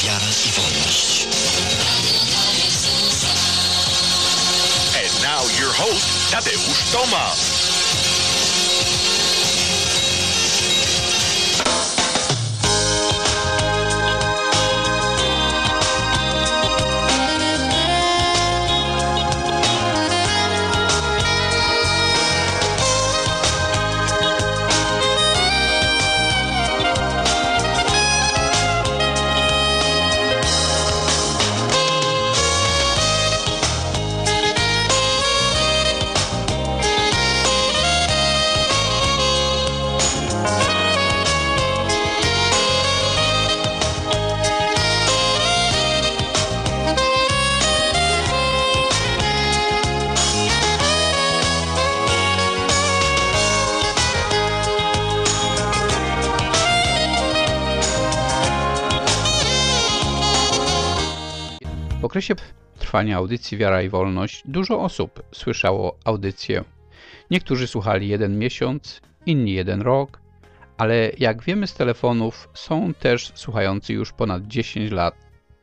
wiara i wolność. And now your host, Tadeusz Tomasz. W okresie trwania audycji Wiara i Wolność dużo osób słyszało audycję. Niektórzy słuchali 1 miesiąc, inni 1 rok, ale jak wiemy z telefonów, są też słuchający już ponad 10 lat.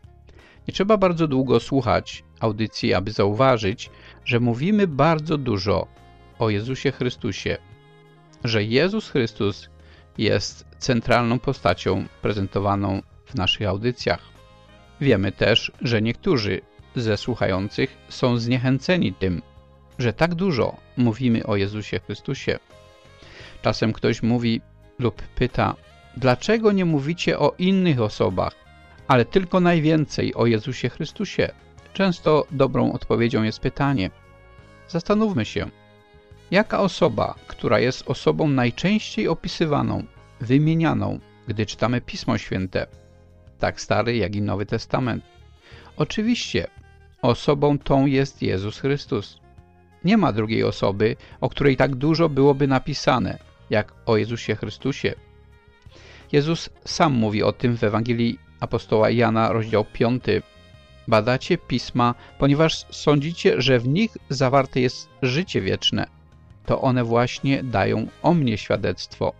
Nie trzeba bardzo długo słuchać audycji, aby zauważyć, że mówimy bardzo dużo o Jezusie Chrystusie, że Jezus Chrystus jest centralną postacią prezentowaną w naszych audycjach. Wiemy też, że niektórzy ze słuchających są zniechęceni tym, że tak dużo mówimy o Jezusie Chrystusie. Czasem ktoś mówi lub pyta, dlaczego nie mówicie o innych osobach, ale tylko najwięcej o Jezusie Chrystusie? Często dobrą odpowiedzią jest pytanie. Zastanówmy się, jaka osoba, która jest osobą najczęściej opisywaną, wymienianą, gdy czytamy Pismo Święte, tak Stary, jak i Nowy Testament. Oczywiście, osobą tą jest Jezus Chrystus. Nie ma drugiej osoby, o której tak dużo byłoby napisane, jak o Jezusie Chrystusie. Jezus sam mówi o tym w Ewangelii apostoła Jana, rozdział 5. Badacie Pisma, ponieważ sądzicie, że w nich zawarte jest życie wieczne. To one właśnie dają o mnie świadectwo.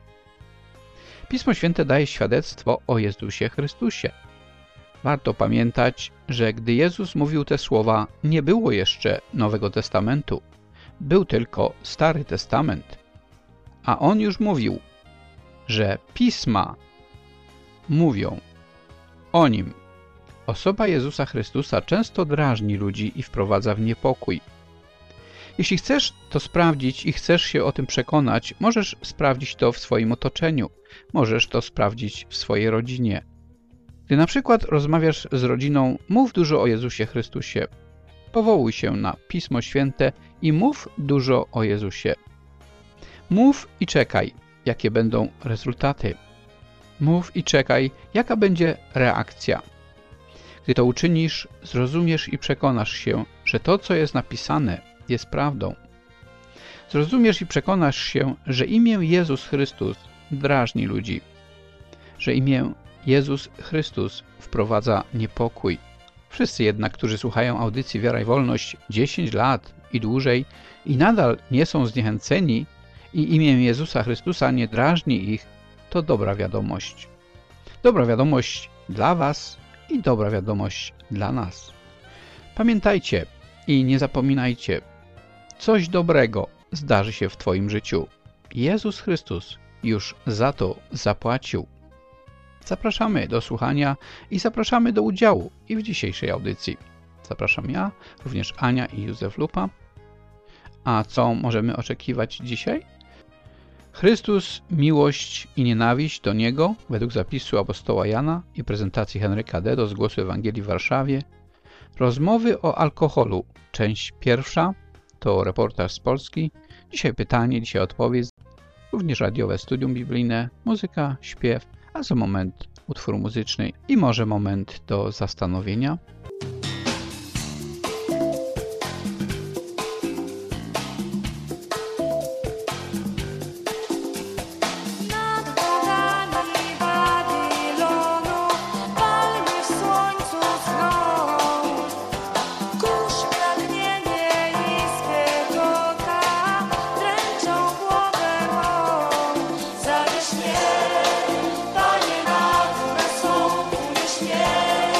Pismo Święte daje świadectwo o Jezusie Chrystusie. Warto pamiętać, że gdy Jezus mówił te słowa, nie było jeszcze Nowego Testamentu. Był tylko Stary Testament. A On już mówił, że Pisma mówią o Nim. Osoba Jezusa Chrystusa często drażni ludzi i wprowadza w niepokój. Jeśli chcesz to sprawdzić i chcesz się o tym przekonać, możesz sprawdzić to w swoim otoczeniu. Możesz to sprawdzić w swojej rodzinie. Gdy na przykład rozmawiasz z rodziną, mów dużo o Jezusie Chrystusie. Powołuj się na Pismo Święte i mów dużo o Jezusie. Mów i czekaj, jakie będą rezultaty. Mów i czekaj, jaka będzie reakcja. Gdy to uczynisz, zrozumiesz i przekonasz się, że to, co jest napisane, jest prawdą. Zrozumiesz i przekonasz się, że imię Jezus Chrystus drażni ludzi, że imię Jezus Chrystus wprowadza niepokój. Wszyscy jednak, którzy słuchają audycji Wiara i Wolność 10 lat i dłużej i nadal nie są zniechęceni i imię Jezusa Chrystusa nie drażni ich, to dobra wiadomość. Dobra wiadomość dla Was i dobra wiadomość dla nas. Pamiętajcie i nie zapominajcie, coś dobrego zdarzy się w Twoim życiu. Jezus Chrystus już za to zapłacił. Zapraszamy do słuchania i zapraszamy do udziału i w dzisiejszej audycji. Zapraszam ja, również Ania i Józef Lupa. A co możemy oczekiwać dzisiaj? Chrystus, miłość i nienawiść do Niego według zapisu apostoła Jana i prezentacji Henryka D. do zgłosu Ewangelii w Warszawie. Rozmowy o alkoholu, część 1. To reportaż z Polski. Dzisiaj pytanie, dzisiaj odpowiedź. Również radiowe studium biblijne, muzyka, śpiew, a za moment utwór muzyczny i może moment do zastanowienia. Zawiśnie, Panie, nad me są, unieś mnie.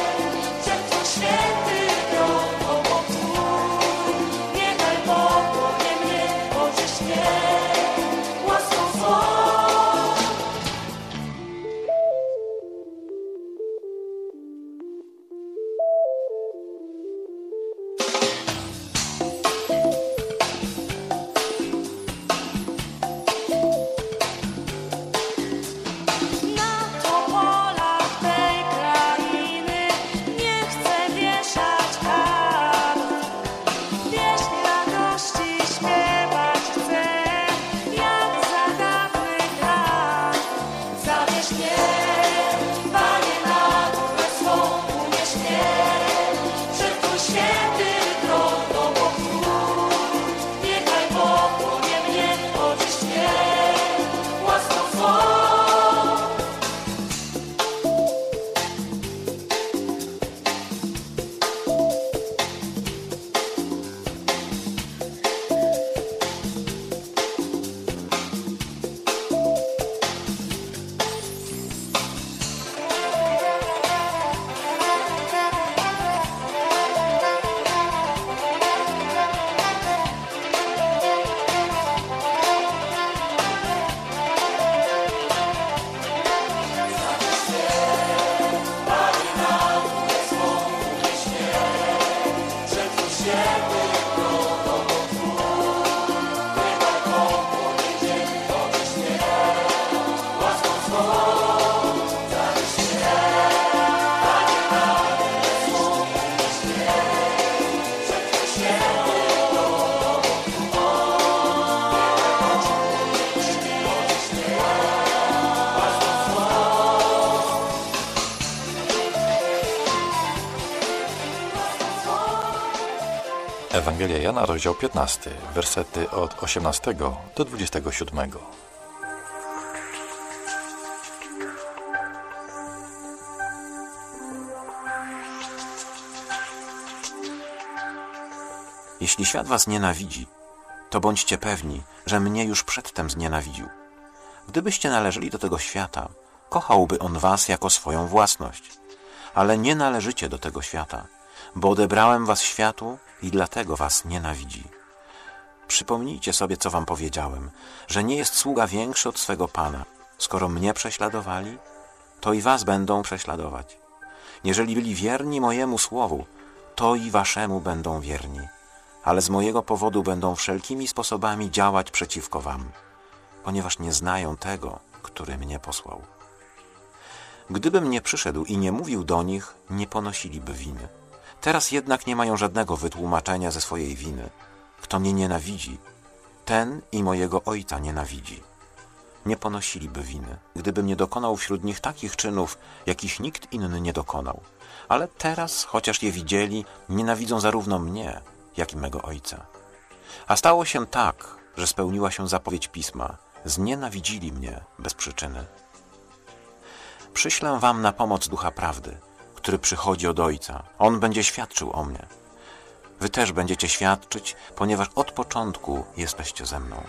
Ewangelia Jana, rozdział 15, wersety od 18 do 27. Jeśli świat was nienawidzi, to bądźcie pewni, że mnie już przedtem znienawidził. Gdybyście należeli do tego świata, kochałby on was jako swoją własność. Ale nie należycie do tego świata, bo odebrałem was światu i dlatego was nienawidzi. Przypomnijcie sobie, co wam powiedziałem, że nie jest sługa większy od swego Pana. Skoro mnie prześladowali, to i was będą prześladować. Jeżeli byli wierni mojemu słowu, to i waszemu będą wierni. Ale z mojego powodu będą wszelkimi sposobami działać przeciwko wam, ponieważ nie znają tego, który mnie posłał. Gdybym nie przyszedł i nie mówił do nich, nie ponosiliby winy. Teraz jednak nie mają żadnego wytłumaczenia ze swojej winy. Kto mnie nienawidzi, ten i mojego Ojca nienawidzi. Nie ponosiliby winy, gdybym nie dokonał wśród nich takich czynów, jakich nikt inny nie dokonał. Ale teraz, chociaż je widzieli, nienawidzą zarówno mnie, jak i mego Ojca. A stało się tak, że spełniła się zapowiedź Pisma. Znienawidzili mnie bez przyczyny. Przyślę wam na pomoc Ducha Prawdy, który przychodzi od Ojca. On będzie świadczył o mnie. Wy też będziecie świadczyć, ponieważ od początku jesteście ze mną.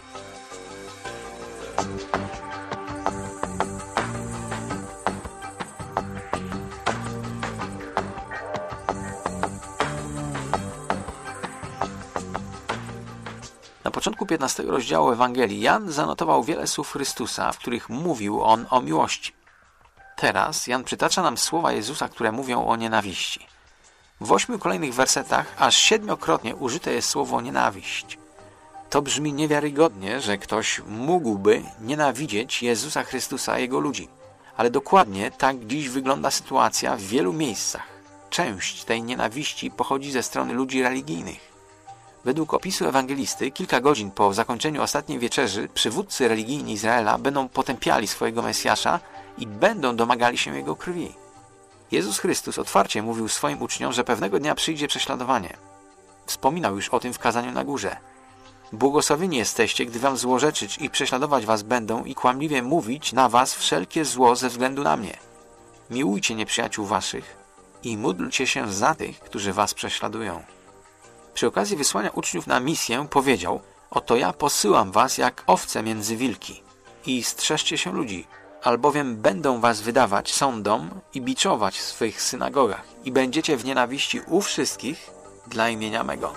Na początku 15 rozdziału Ewangelii Jan zanotował wiele słów Chrystusa, w których mówił on o miłości. Teraz Jan przytacza nam słowa Jezusa, które mówią o nienawiści. W 8 kolejnych wersetach aż 7-krotnie użyte jest słowo nienawiść. To brzmi niewiarygodnie, że ktoś mógłby nienawidzieć Jezusa Chrystusa i Jego ludzi. Ale dokładnie tak dziś wygląda sytuacja w wielu miejscach. Część tej nienawiści pochodzi ze strony ludzi religijnych. Według opisu ewangelisty, kilka godzin po zakończeniu ostatniej wieczerzy, przywódcy religijni Izraela będą potępiali swojego Mesjasza i będą domagali się Jego krwi. Jezus Chrystus otwarcie mówił swoim uczniom, że pewnego dnia przyjdzie prześladowanie. Wspominał już o tym w kazaniu na górze. Błogosławieni jesteście, gdy wam złorzeczyć i prześladować was będą i kłamliwie mówić na was wszelkie zło ze względu na mnie. Miłujcie nieprzyjaciół waszych i módlcie się za tych, którzy was prześladują. Przy okazji wysłania uczniów na misję powiedział: oto ja posyłam was jak owce między wilki i strzeżcie się ludzi, albowiem będą was wydawać sądom i biczować w swych synagogach i będziecie w nienawiści u wszystkich dla imienia mego.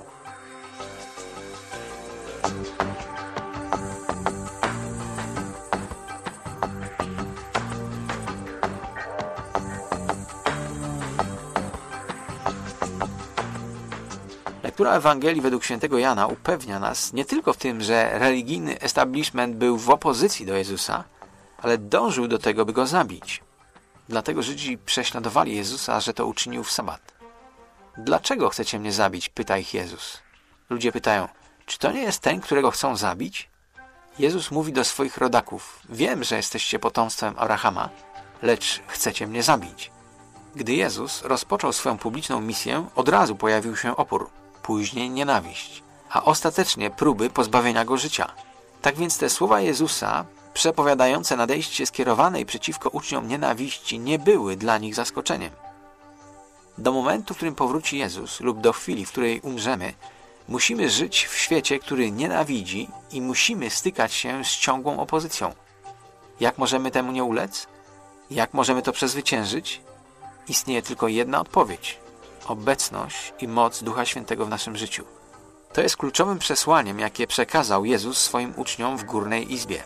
Lektura Ewangelii według świętego Jana upewnia nas nie tylko w tym, że religijny establishment był w opozycji do Jezusa, ale dążył do tego, by go zabić. Dlatego Żydzi prześladowali Jezusa, że to uczynił w sabat. Dlaczego chcecie mnie zabić? Pyta ich Jezus. Ludzie pytają, czy to nie jest ten, którego chcą zabić? Jezus mówi do swoich rodaków: wiem, że jesteście potomstwem Abrahama, lecz chcecie mnie zabić. Gdy Jezus rozpoczął swoją publiczną misję, od razu pojawił się opór, później nienawiść, a ostatecznie próby pozbawienia go życia. Tak więc te słowa Jezusa, przepowiadające nadejście skierowanej przeciwko uczniom nienawiści, nie były dla nich zaskoczeniem. Do momentu, w którym powróci Jezus, lub do chwili, w której umrzemy, musimy żyć w świecie, który nienawidzi i musimy stykać się z ciągłą opozycją. Jak możemy temu nie ulec? Jak możemy to przezwyciężyć? Istnieje tylko jedna odpowiedź: obecność i moc Ducha Świętego w naszym życiu. To jest kluczowym przesłaniem, jakie przekazał Jezus swoim uczniom w Górnej Izbie.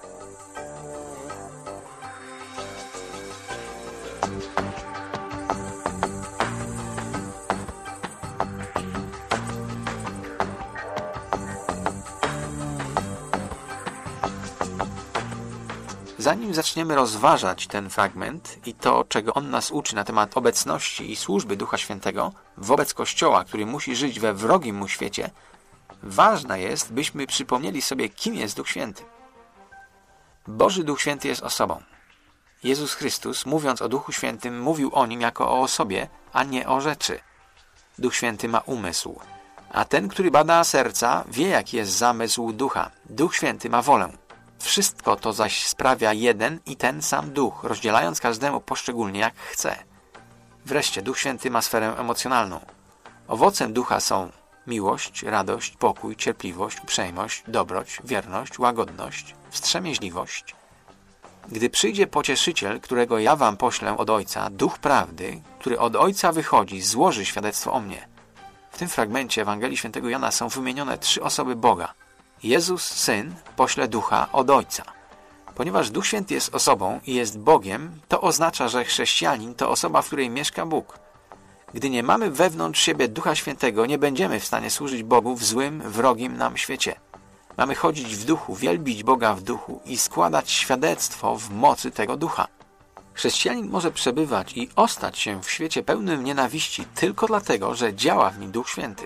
Zanim zaczniemy rozważać ten fragment i to, czego on nas uczy na temat obecności i służby Ducha Świętego wobec Kościoła, który musi żyć we wrogim mu świecie, ważne jest, byśmy przypomnieli sobie, kim jest Duch Święty. Boży Duch Święty jest osobą. Jezus Chrystus, mówiąc o Duchu Świętym, mówił o nim jako o osobie, a nie o rzeczy. Duch Święty ma umysł, A ten, który bada serca, wie, jaki jest zamysł Ducha. Duch Święty ma wolę. Wszystko to zaś sprawia jeden i ten sam Duch, rozdzielając każdemu poszczególnie jak chce. Wreszcie Duch Święty ma sferę emocjonalną. Owocem Ducha są miłość, radość, pokój, cierpliwość, uprzejmość, dobroć, wierność, łagodność, wstrzemięźliwość. Gdy przyjdzie Pocieszyciel, którego ja wam poślę od Ojca, Duch Prawdy, który od Ojca wychodzi, złoży świadectwo o mnie. W tym fragmencie Ewangelii Świętego Jana są wymienione 3 osoby Boga. Jezus, Syn, pośle Ducha od Ojca. Ponieważ Duch Święty jest osobą i jest Bogiem, to oznacza, że chrześcijanin to osoba, w której mieszka Bóg. Gdy nie mamy wewnątrz siebie Ducha Świętego, nie będziemy w stanie służyć Bogu w złym, wrogim nam świecie. Mamy chodzić w duchu, wielbić Boga w duchu i składać świadectwo w mocy tego ducha. Chrześcijanin może przebywać i ostać się w świecie pełnym nienawiści tylko dlatego, że działa w nim Duch Święty.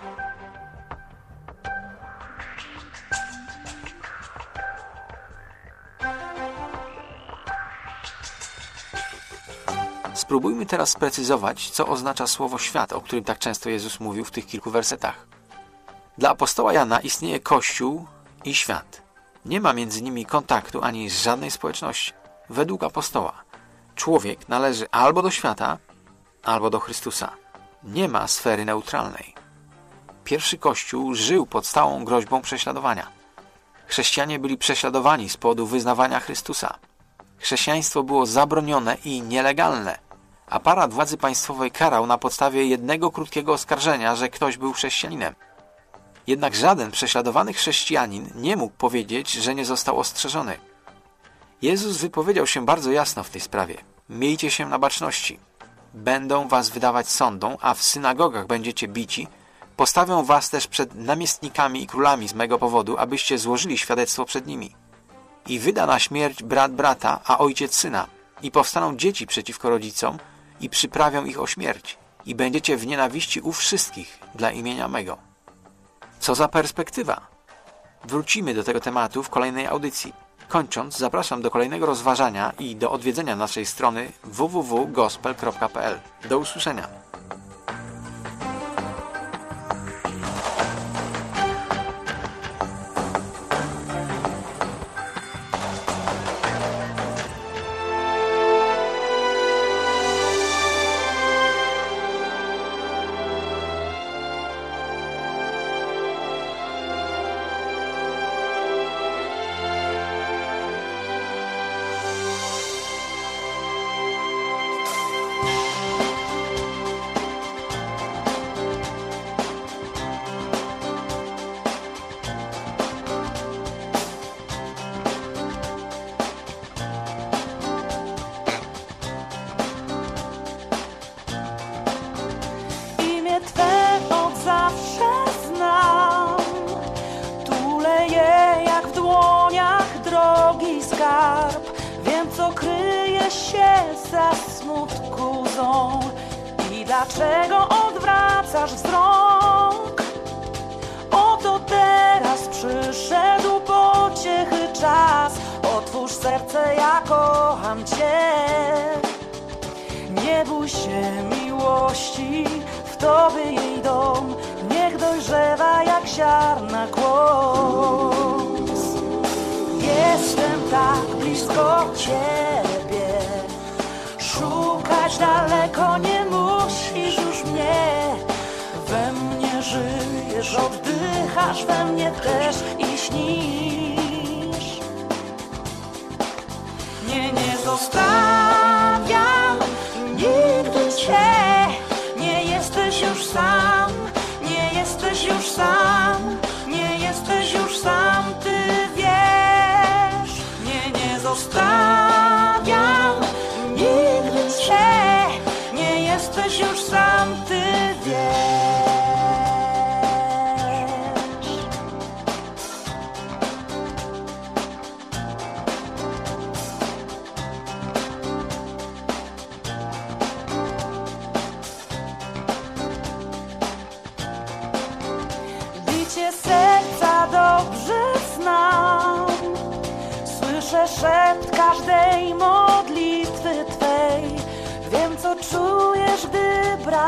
Spróbujmy teraz sprecyzować, co oznacza słowo świat, o którym tak często Jezus mówił w tych kilku wersetach. Dla apostoła Jana istnieje Kościół i świat. Nie ma między nimi kontaktu ani żadnej społeczności. Według apostoła człowiek należy albo do świata, albo do Chrystusa. Nie ma sfery neutralnej. Pierwszy Kościół żył pod stałą groźbą prześladowania. Chrześcijanie byli prześladowani z powodu wyznawania Chrystusa. Chrześcijaństwo było zabronione i nielegalne. Aparat władzy państwowej karał na podstawie jednego krótkiego oskarżenia, że ktoś był chrześcijaninem. Jednak żaden prześladowany chrześcijanin nie mógł powiedzieć, że nie został ostrzeżony. Jezus wypowiedział się bardzo jasno w tej sprawie. Miejcie się na baczności. Będą was wydawać sądom, a w synagogach będziecie bici. Postawią was też przed namiestnikami i królami z mego powodu, abyście złożyli świadectwo przed nimi. I wyda na śmierć brat brata, a ojciec syna. I powstaną dzieci przeciwko rodzicom i przyprawią ich o śmierć. I będziecie w nienawiści u wszystkich dla imienia mego. Co za perspektywa! Wrócimy do tego tematu w kolejnej audycji. Kończąc, zapraszam do kolejnego rozważania i do odwiedzenia naszej strony www.gospel.pl. Do usłyszenia! Wiem, co kryje się za smutku łzą i dlaczego odwracasz wzrok. Oto teraz przyszedł pociechy czas. Otwórz serce, ja kocham Cię. Nie bój się miłości, w Tobie jej dom niech dojrzewa jak ziarna kłos. Jestem tak blisko Ciebie, szukać daleko nie musisz już mnie. We mnie żyjesz, oddychasz we mnie też i śnisz. Nie zostawiam nigdy Cię, nie jesteś już sam, nie jesteś już sam, nie jesteś już sam, Ty wiesz. Nie zostawiam nigdy Cię, nie jesteś już sam, Ty wiesz. Bicie serca dobrze znam, słyszę szept każdej modlitwy Twej. Wiem, co czujesz, gdy brak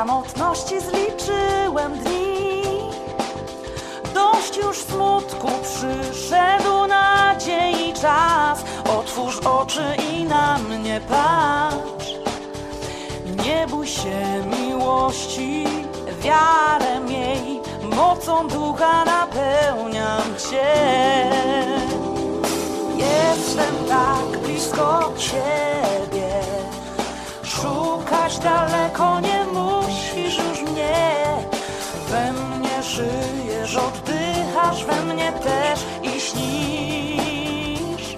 samotności zliczyłem dni. Dość już smutku, przyszedł nadziei czas. Otwórz oczy i na mnie patrz. Nie bój się miłości, wiarę miej, mocą ducha napełniam Cię. Jestem tak blisko Ciebie, szukać daleko nie musisz już mnie. We mnie żyjesz, oddychasz, we mnie też i śnisz.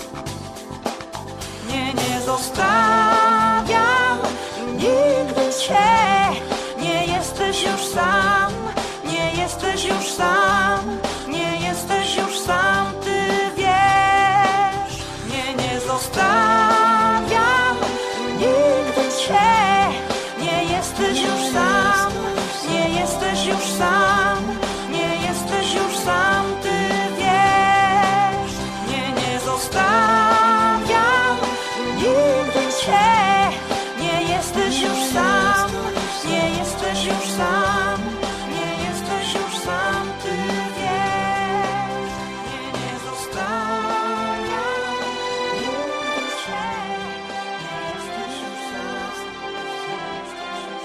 Nie zostawiam nigdy Cię, nie jesteś już sam, nie jesteś już sam, nie jesteś już sam, Ty wiesz. Nie zostawiam nigdy Cię, nie jesteś już sam, nie jesteś już sam, nie jesteś już sam, Ty wiesz. Nie zostawiam nigdy Cię, nie jesteś już sam, nie jesteś już sam, nie jesteś już sam, Ty wiesz. Nie zostawiam nigdy Cię, nie jesteś już sam, nie jesteś już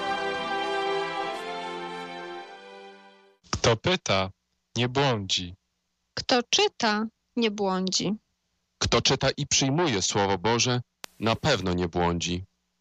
sam. Kto pyta, nie błądzi. Kto czyta, nie błądzi. Kto czyta i przyjmuje Słowo Boże, na pewno nie błądzi.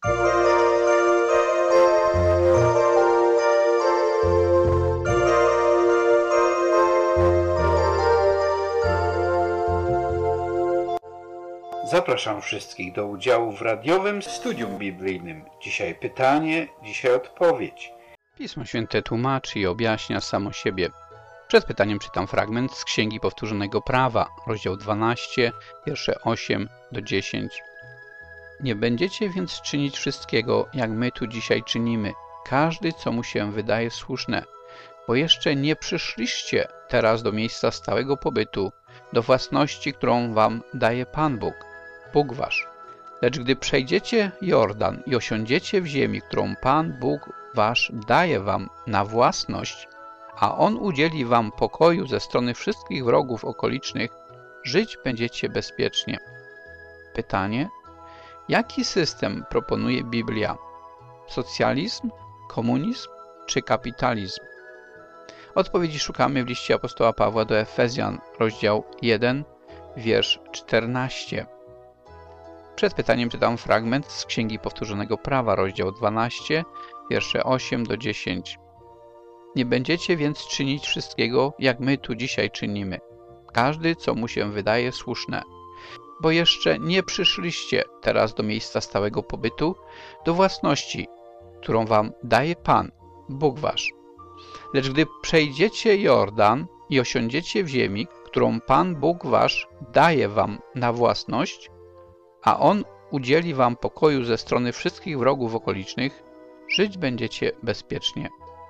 Zapraszam wszystkich do udziału w radiowym studium biblijnym. Dzisiaj pytanie, dzisiaj odpowiedź. Pismo Święte tłumaczy i objaśnia samo siebie. Przed pytaniem czytam fragment z Księgi Powtórzonego Prawa, rozdział 12, wiersze 8 do 10. Nie będziecie więc czynić wszystkiego, jak my tu dzisiaj czynimy, każdy, co mu się wydaje słuszne, bo jeszcze nie przyszliście teraz do miejsca stałego pobytu, do własności, którą wam daje Pan Bóg, Bóg wasz. Lecz gdy przejdziecie Jordan i osiądziecie w ziemi, którą Pan Bóg wasz daje wam na własność, a On udzieli wam pokoju ze strony wszystkich wrogów okolicznych, żyć będziecie bezpiecznie. Pytanie: jaki system proponuje Biblia? Socjalizm, komunizm czy kapitalizm? Odpowiedzi szukamy w liście apostoła Pawła do Efezjan, rozdział 1, wiersz 14. Przed pytaniem czytam fragment z Księgi Powtórzonego Prawa, rozdział 12, wiersze 8 do 10. Nie będziecie więc czynić wszystkiego, jak my tu dzisiaj czynimy, każdy, co mu się wydaje słuszne, bo jeszcze nie przyszliście teraz do miejsca stałego pobytu, do własności, którą wam daje Pan, Bóg wasz. Lecz gdy przejdziecie Jordan i osiądziecie w ziemi, którą Pan Bóg wasz daje wam na własność, a On udzieli wam pokoju ze strony wszystkich wrogów okolicznych, żyć będziecie bezpiecznie.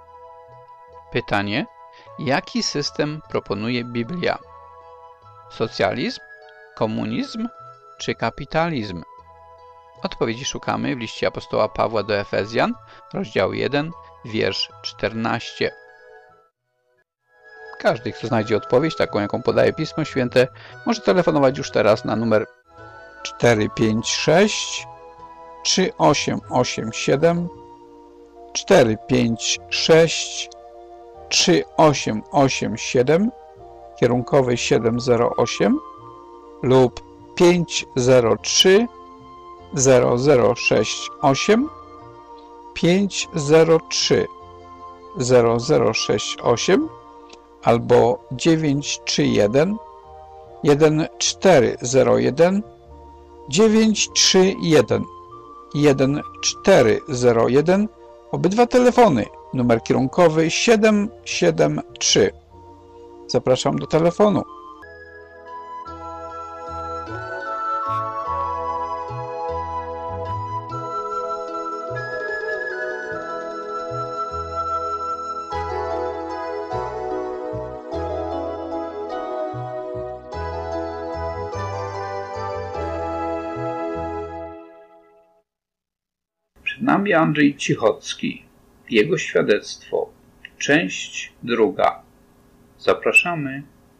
Pytanie: jaki system proponuje Biblia? Socjalizm, komunizm czy kapitalizm? Odpowiedzi szukamy w liście apostoła Pawła do Efezjan, rozdział 1, wiersz 14. Każdy, kto znajdzie odpowiedź, taką jaką podaje Pismo Święte, może telefonować już teraz na numer 456 3887 456 3887 kierunkowy 708 lub 503 0068 503 0068 albo 931 1401 931 1401. Obydwa telefony, numer kierunkowy 773. Zapraszam do telefonu. Przed nami Andrzej Cichocki. jego świadectwo. Część 2. Zapraszamy.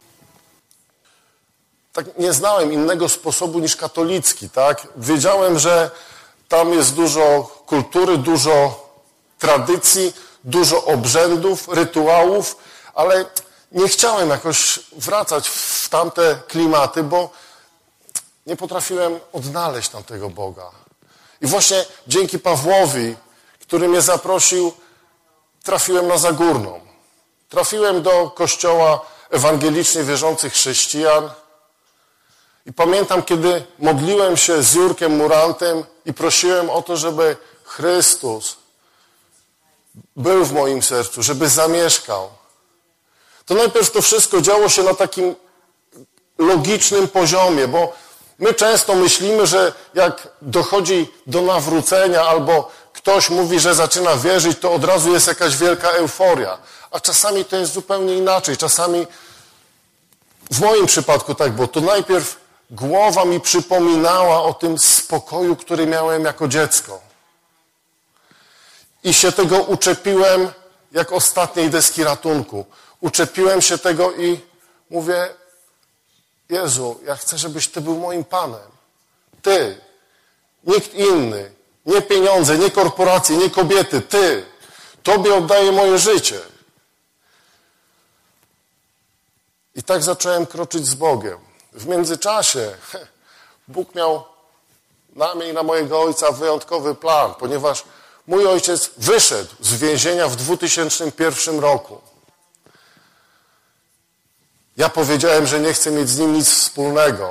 Tak nie znałem innego sposobu niż katolicki, tak? Wiedziałem, że tam jest dużo kultury, dużo tradycji, dużo obrzędów, rytuałów, ale nie chciałem jakoś wracać w tamte klimaty, bo nie potrafiłem odnaleźć tamtego Boga. I właśnie dzięki Pawłowi, który mnie zaprosił, trafiłem na Zagórną. Trafiłem do kościoła ewangelicznie wierzących chrześcijan i pamiętam, kiedy modliłem się z Jurkiem Murantem i prosiłem o to, żeby Chrystus był w moim sercu, żeby zamieszkał. To najpierw to wszystko działo się na takim logicznym poziomie, bo my często myślimy, że jak dochodzi do nawrócenia albo ktoś mówi, że zaczyna wierzyć, to od razu jest jakaś wielka euforia. A czasami to jest zupełnie inaczej. Czasami w moim przypadku tak było. To najpierw głowa mi przypominała o tym spokoju, który miałem jako dziecko. I się tego uczepiłem jak ostatniej deski ratunku. Uczepiłem się tego i mówię: Jezu, ja chcę, żebyś Ty był moim Panem. Ty, nikt inny, nie pieniądze, nie korporacje, nie kobiety, Ty. Tobie oddaję moje życie. I tak zacząłem kroczyć z Bogiem. W międzyczasie Bóg miał na mnie i na mojego ojca wyjątkowy plan, ponieważ mój ojciec wyszedł z więzienia w 2001 roku. Ja powiedziałem, że nie chcę mieć z nim nic wspólnego.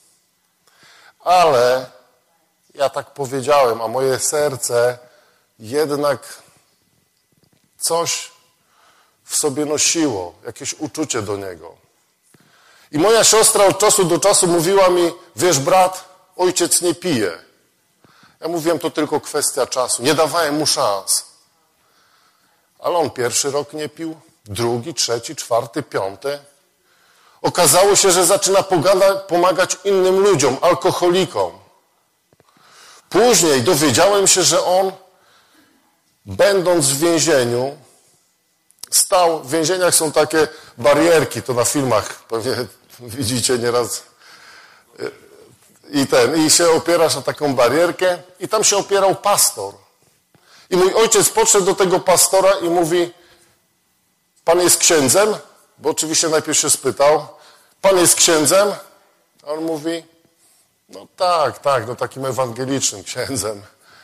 Ale ja tak powiedziałem, a moje serce jednak coś w sobie nosiło, jakieś uczucie do niego. I moja siostra od czasu do czasu mówiła mi: wiesz, brat, ojciec nie pije. Ja mówiłem, to tylko kwestia czasu. Nie dawałem mu szans. Ale on pierwszy rok nie pił, drugi, trzeci, czwarty, piąty. Okazało się, że zaczyna pomagać innym ludziom, alkoholikom. Później dowiedziałem się, że on, będąc w więzieniu, stał, w więzieniach są takie barierki, to na filmach pewnie widzicie nieraz, i się opierasz na taką barierkę i tam się opierał pastor. I mój ojciec podszedł do tego pastora i mówi: pan jest księdzem? Bo oczywiście najpierw się spytał: pan jest księdzem? A on mówi: no tak, no takim ewangelicznym księdzem.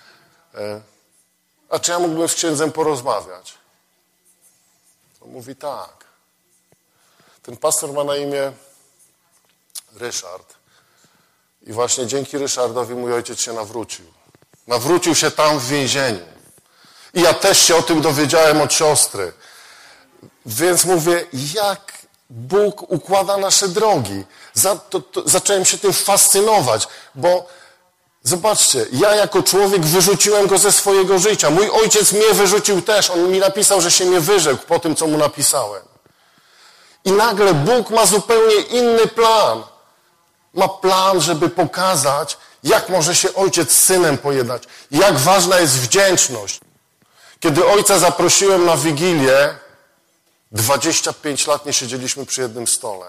A czy ja mógłbym z księdzem porozmawiać? On mówi: tak. Ten pastor ma na imię Ryszard. I właśnie dzięki Ryszardowi mój ojciec się nawrócił. Nawrócił się tam w więzieniu. I ja też się o tym dowiedziałem od siostry. Więc mówię, jak Bóg układa nasze drogi. Zacząłem się tym fascynować, bo zobaczcie, ja jako człowiek wyrzuciłem go ze swojego życia. Mój ojciec mnie wyrzucił też. On mi napisał, że się mnie wyrzekł po tym, co mu napisałem. I nagle Bóg ma zupełnie inny plan. Ma plan, żeby pokazać, jak może się ojciec z synem pojednać. Jak ważna jest wdzięczność. Kiedy ojca zaprosiłem na Wigilię, 25 lat nie siedzieliśmy przy jednym stole.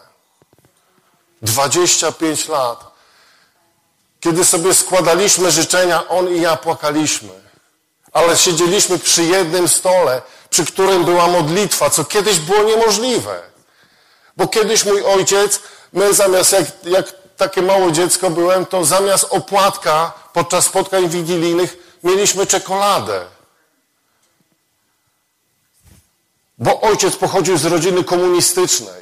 25 lat. Kiedy sobie składaliśmy życzenia, on i ja płakaliśmy. Ale siedzieliśmy przy jednym stole, przy którym była modlitwa, co kiedyś było niemożliwe. Bo kiedyś mój ojciec, my zamiast, jak takie małe dziecko byłem, to zamiast opłatka podczas spotkań wigilijnych mieliśmy czekoladę. Bo ojciec pochodził z rodziny komunistycznej.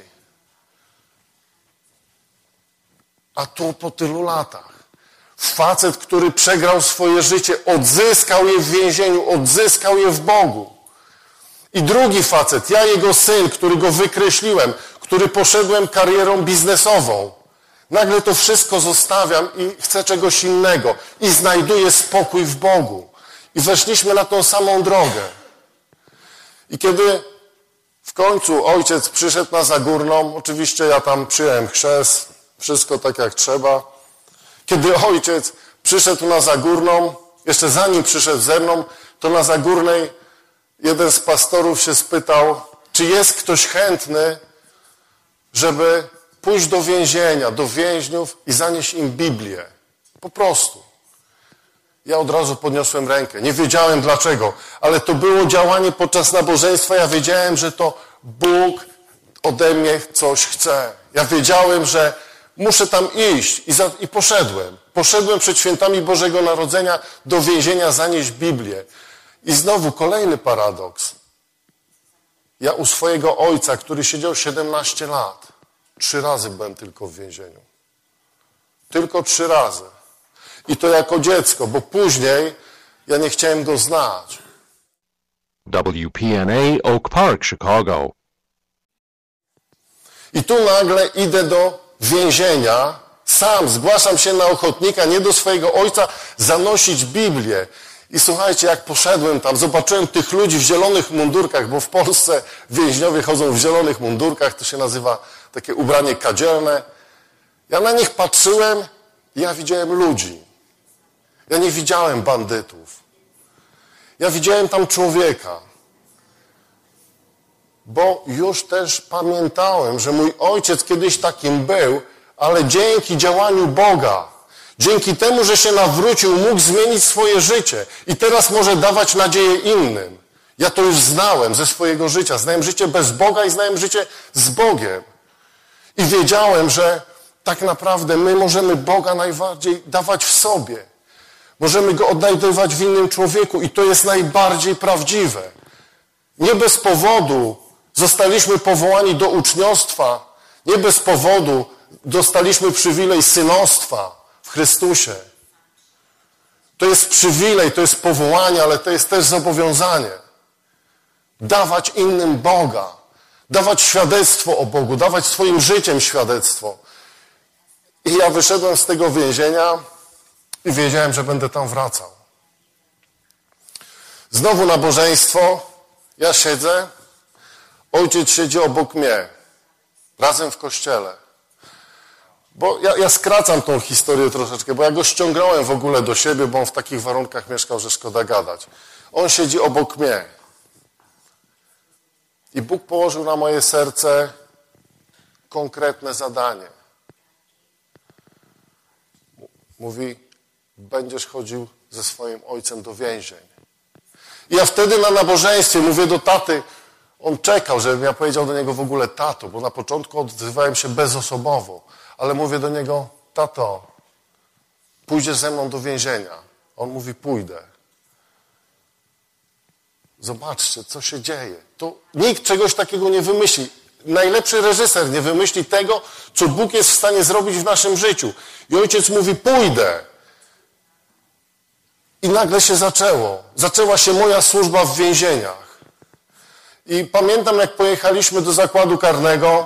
A tu po tylu latach facet, który przegrał swoje życie, odzyskał je w więzieniu, odzyskał je w Bogu. I drugi facet, ja jego syn, który go wykreśliłem, który poszedłem karierą biznesową. Nagle to wszystko zostawiam i chcę czegoś innego. I znajduję spokój w Bogu. I weszliśmy na tą samą drogę. I kiedy w końcu ojciec przyszedł na Zagórną, oczywiście ja tam przyjąłem chrzest, wszystko tak jak trzeba. Kiedy ojciec przyszedł na Zagórną, jeszcze zanim przyszedł ze mną, to na Zagórnej jeden z pastorów się spytał, czy jest ktoś chętny, żeby pójść do więzienia, do więźniów i zanieść im Biblię. Po prostu. Ja od razu podniosłem rękę. Nie wiedziałem dlaczego, ale to było działanie podczas nabożeństwa. Ja wiedziałem, że to Bóg ode mnie coś chce. Ja wiedziałem, że muszę tam iść i poszedłem. Poszedłem przed świętami Bożego Narodzenia do więzienia zanieść Biblię. I znowu kolejny paradoks. Ja u swojego ojca, który siedział 17 lat, 3 razy byłem tylko w więzieniu. Tylko 3 razy. I to jako dziecko, bo później ja nie chciałem go znać. WPNA Oak Park, Chicago. I tu nagle idę do więzienia, sam zgłaszam się na ochotnika, nie do swojego ojca, zanosić Biblię. I słuchajcie, jak poszedłem tam, zobaczyłem tych ludzi w zielonych mundurkach, bo w Polsce więźniowie chodzą w zielonych mundurkach, to się nazywa takie ubranie kadzielne. Ja na nich patrzyłem i ja widziałem ludzi. Ja nie widziałem bandytów. Ja widziałem tam człowieka. Bo już też pamiętałem, że mój ojciec kiedyś takim był, ale dzięki działaniu Boga, dzięki temu, że się nawrócił, mógł zmienić swoje życie i teraz może dawać nadzieję innym. Ja to już znałem ze swojego życia. Znałem życie bez Boga i znałem życie z Bogiem. I wiedziałem, że tak naprawdę my możemy Boga najbardziej dawać w sobie. Możemy Go odnajdywać w innym człowieku i to jest najbardziej prawdziwe. Nie bez powodu zostaliśmy powołani do uczniostwa. Nie bez powodu dostaliśmy przywilej synostwa w Chrystusie. To jest przywilej, to jest powołanie, ale to jest też zobowiązanie. Dawać innym Boga. Dawać świadectwo o Bogu. Dawać swoim życiem świadectwo. I ja wyszedłem z tego więzienia i wiedziałem, że będę tam wracał. Znowu nabożeństwo. Ja siedzę. Ojciec siedzi obok mnie. Razem w kościele. Bo ja skracam tą historię troszeczkę, bo ja go ściągnąłem w ogóle do siebie, bo on w takich warunkach mieszkał, że szkoda gadać. On siedzi obok mnie. I Bóg położył na moje serce konkretne zadanie. Mówi, będziesz chodził ze swoim ojcem do więzień. I ja wtedy na nabożeństwie mówię do taty, on czekał, żebym ja powiedział do niego w ogóle tato, bo na początku odzywałem się bezosobowo. Ale mówię do niego, tato, pójdziesz ze mną do więzienia. On mówi, pójdę. Zobaczcie, co się dzieje. To nikt czegoś takiego nie wymyśli. Najlepszy reżyser nie wymyśli tego, co Bóg jest w stanie zrobić w naszym życiu. I ojciec mówi, pójdę. I nagle się zaczęło. Zaczęła się moja służba w więzieniach. I pamiętam, jak pojechaliśmy do zakładu karnego,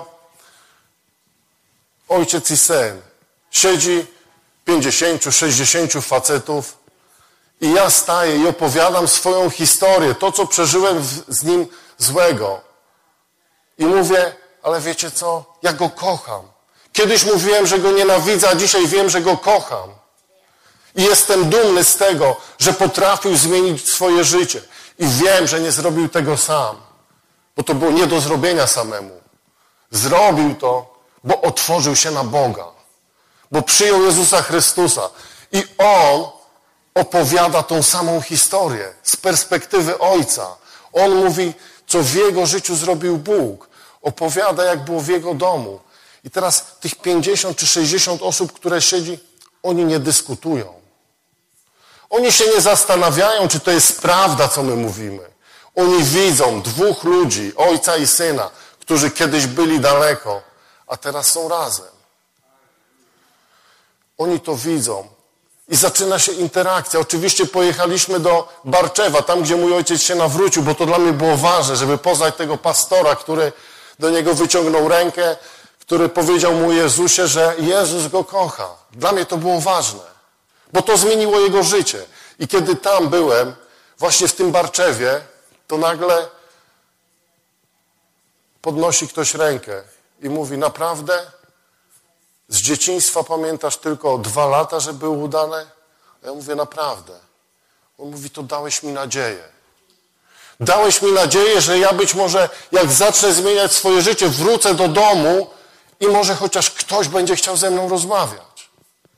ojciec i syn. Siedzi 50, 60 facetów i ja staję i opowiadam swoją historię, to, co przeżyłem z nim złego. I mówię, ale wiecie co? Ja go kocham. Kiedyś mówiłem, że go nienawidzę, a dzisiaj wiem, że go kocham. I jestem dumny z tego, że potrafił zmienić swoje życie. I wiem, że nie zrobił tego sam, bo to było nie do zrobienia samemu. Zrobił to, bo otworzył się na Boga. Bo przyjął Jezusa Chrystusa. I On opowiada tą samą historię z perspektywy Ojca. On mówi, co w jego życiu zrobił Bóg. Opowiada, jak było w jego domu. I teraz tych 50 czy 60 osób, które siedzi, oni nie dyskutują. Oni się nie zastanawiają, czy to jest prawda, co my mówimy. Oni widzą 2 ludzi, ojca i syna, którzy kiedyś byli daleko, a teraz są razem. Oni to widzą. I zaczyna się interakcja. Oczywiście pojechaliśmy do Barczewa, tam gdzie mój ojciec się nawrócił, bo to dla mnie było ważne, żeby poznać tego pastora, który do niego wyciągnął rękę, który powiedział mu Jezusie, że Jezus go kocha. Dla mnie to było ważne, bo to zmieniło jego życie. I kiedy tam byłem, właśnie w tym Barczewie, to nagle podnosi ktoś rękę i mówi, naprawdę? Z dzieciństwa pamiętasz tylko 2 lata, że były udane? A ja mówię, naprawdę. On mówi, to dałeś mi nadzieję. Dałeś mi nadzieję, że ja być może, jak zacznę zmieniać swoje życie, wrócę do domu i może chociaż ktoś będzie chciał ze mną rozmawiać.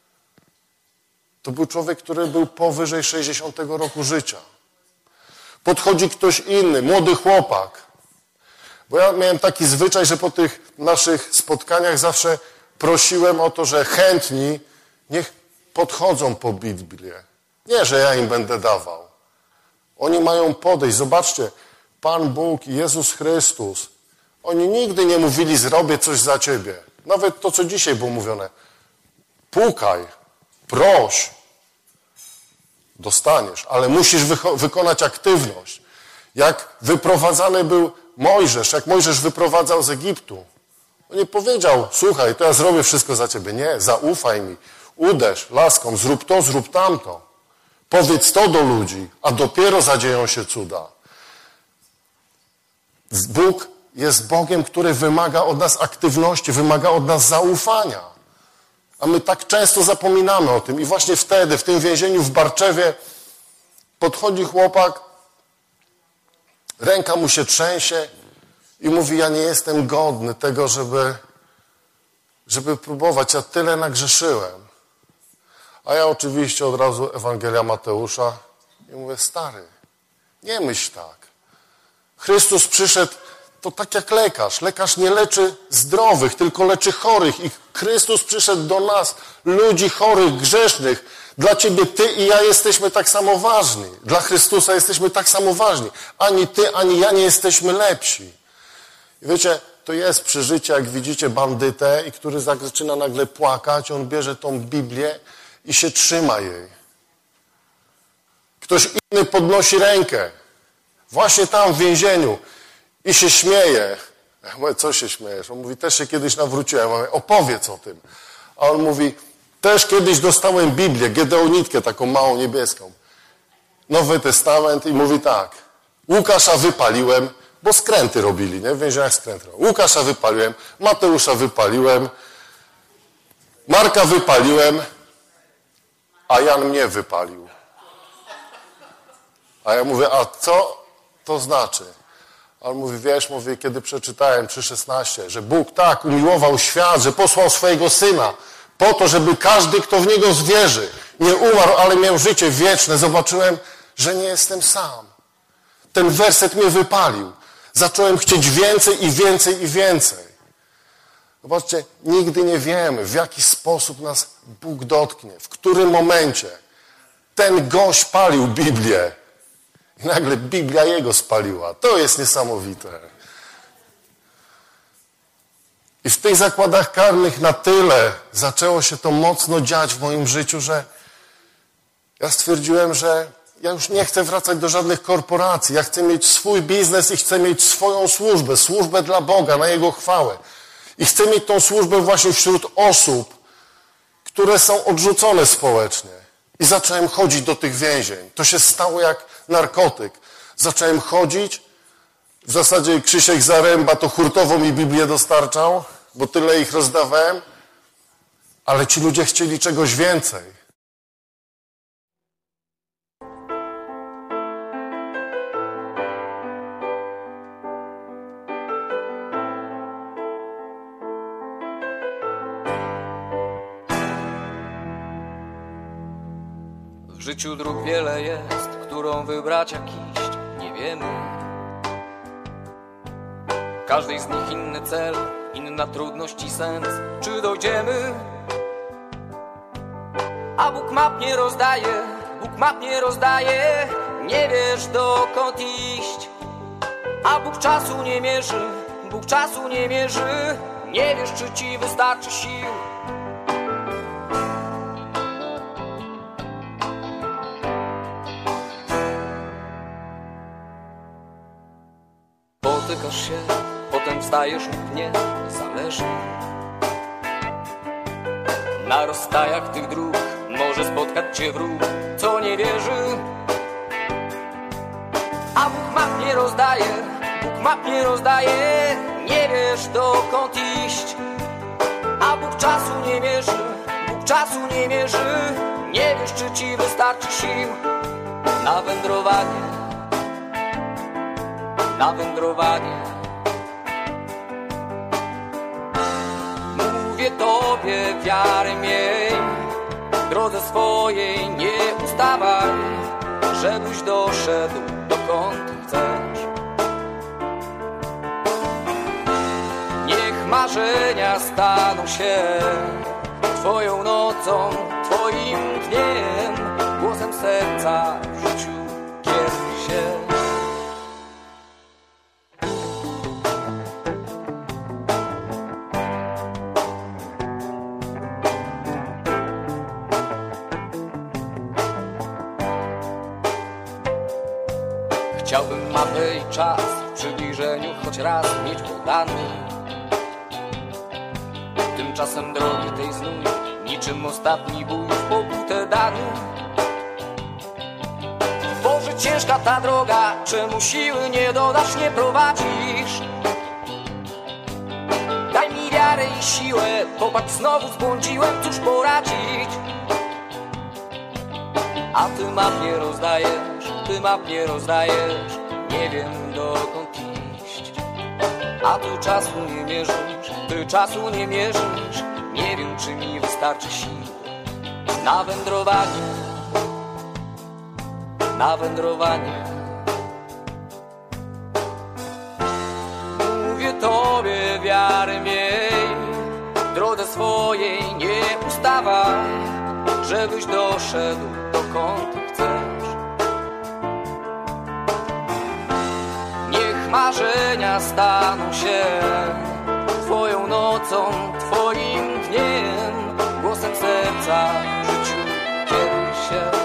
To był człowiek, który był powyżej 60 roku życia. Podchodzi ktoś inny, młody chłopak. Bo ja miałem taki zwyczaj, że po tych naszych spotkaniach zawsze prosiłem o to, że chętni niech podchodzą po Biblię. Nie, że ja im będę dawał. Oni mają podejść. Zobaczcie, Pan Bóg i Jezus Chrystus, oni nigdy nie mówili, zrobię coś za ciebie. Nawet to, co dzisiaj było mówione. Pukaj, proś, dostaniesz, ale musisz wykonać aktywność. Jak wyprowadzany był Mojżesz, jak Mojżesz wyprowadzał z Egiptu, on nie powiedział, słuchaj, to ja zrobię wszystko za ciebie. Nie, zaufaj mi, uderz laską, zrób to, zrób tamto. Powiedz to do ludzi, a dopiero zadzieją się cuda. Bóg jest Bogiem, który wymaga od nas aktywności, wymaga od nas zaufania. A my tak często zapominamy o tym. I właśnie wtedy, w tym więzieniu w Barczewie, podchodzi chłopak, ręka mu się trzęsie i mówi, ja nie jestem godny tego, żeby próbować. Ja tyle nagrzeszyłem. A ja oczywiście od razu Ewangelia Mateusza i mówię, stary, nie myśl tak. Chrystus przyszedł, to tak jak lekarz. Lekarz nie leczy zdrowych, tylko leczy chorych. I Chrystus przyszedł do nas, ludzi chorych, grzesznych. Dla ciebie ty i ja jesteśmy tak samo ważni. Dla Chrystusa jesteśmy tak samo ważni. Ani ty, ani ja nie jesteśmy lepsi. I wiecie, to jest przeżycie, jak widzicie, bandytę, i który zaczyna nagle płakać, on bierze tą Biblię i się trzyma jej. Ktoś inny podnosi rękę. Właśnie tam w więzieniu. I się śmieje. Ja mówię, co się śmiejesz? On mówi, też się kiedyś nawróciłem. Ja mówię, opowiedz o tym. A on mówi, też kiedyś dostałem Biblię, Gedeonitkę, taką małą niebieską. Nowy Testament i mówi tak. Łukasza wypaliłem, bo skręty robili, nie? W więzieniach skręty robili. Łukasza wypaliłem, Mateusza wypaliłem, Marka wypaliłem, a Jan mnie wypalił. A ja mówię, a co to znaczy? A on mówi, wiesz, kiedy przeczytałem 3,16, że Bóg tak umiłował świat, że posłał swojego Syna po to, żeby każdy, kto w Niego zwierzy, nie umarł, ale miał życie wieczne. Zobaczyłem, że nie jestem sam. Ten werset mnie wypalił. Zacząłem chcieć więcej i więcej i więcej. Zobaczcie, nigdy nie wiemy, w jaki sposób nas Bóg dotknie, w którym momencie. Ten gość palił Biblię. I nagle Biblia jego spaliła. To jest niesamowite. I w tych zakładach karnych na tyle zaczęło się to mocno dziać w moim życiu, że ja stwierdziłem, że ja już nie chcę wracać do żadnych korporacji. Ja chcę mieć swój biznes i chcę mieć swoją służbę dla Boga, na Jego chwałę. I chcę mieć tą służbę właśnie wśród osób, które są odrzucone społecznie. I zacząłem chodzić do tych więzień. To się stało jak narkotyk. Zacząłem chodzić. W zasadzie Krzysiek Zaręba to hurtowo mi Biblię dostarczał, bo tyle ich rozdawałem. Ale ci ludzie chcieli czegoś więcej. W życiu dróg wiele jest, którą wybrać jak iść, nie wiemy. Każdej z nich inny cel, inna trudność i sens. Czy dojdziemy? A Bóg map nie rozdaje, Bóg map nie rozdaje. Nie wiesz dokąd iść. A Bóg czasu nie mierzy, Bóg czasu nie mierzy. Nie wiesz, czy ci wystarczy sił. Potykasz się, potem wstajesz lub nie, zależy. Na rozstajach tych dróg może spotkać cię wróg, co nie wierzy. A Bóg map nie rozdaje, Bóg map nie rozdaje. Nie wiesz dokąd iść. A Bóg czasu nie mierzy, Bóg czasu nie mierzy. Nie wiesz, czy ci wystarczy sił na wędrowanie. na wędrowanie. Mówię Tobie, wiarę miej, w drodze swojej nie ustawaj, żebyś doszedł dokąd chcesz. Niech marzenia staną się Twoją nocą, Twoim dniem, głosem serca w życiu kieruj się. Chciałbym mapę i czas w przybliżeniu choć raz mieć podany. Tymczasem drogi tej znów, niczym ostatni bój w pokutę dany. Boże, ciężka ta droga, czemu siły nie dodasz, nie prowadzisz? Daj mi wiarę i siłę, popatrz, znowu zbłądziłem, cóż poradzić? A Ty map nie rozdajesz, Ty map nie rozdajesz, nie wiem dokąd iść. A Ty czasu nie mierzysz, Ty czasu nie mierzysz, nie wiem czy mi wystarczy sił na wędrowanie, na wędrowanie. Mówię Tobie, wiarę miej, w drodze swojej nie ustawaj, żebyś doszedł dokąd chcesz. Niech marzenia staną się Twoją nocą, Twoim dniem, głosem serca w życiu kieruj się.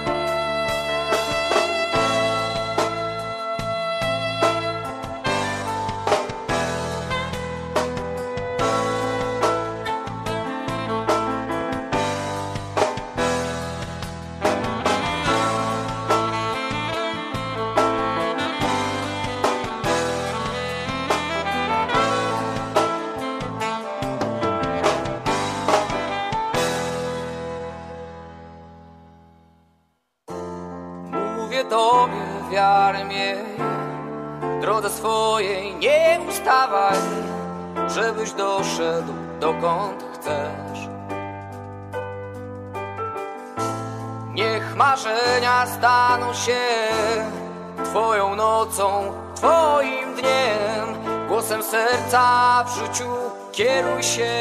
Mówię Tobie, wiarę miej, w drodze swojej nie ustawaj, żebyś doszedł dokąd chcesz. Niech marzenia staną się Twoją nocą, Twoim dniem, głosem serca w życiu kieruj się.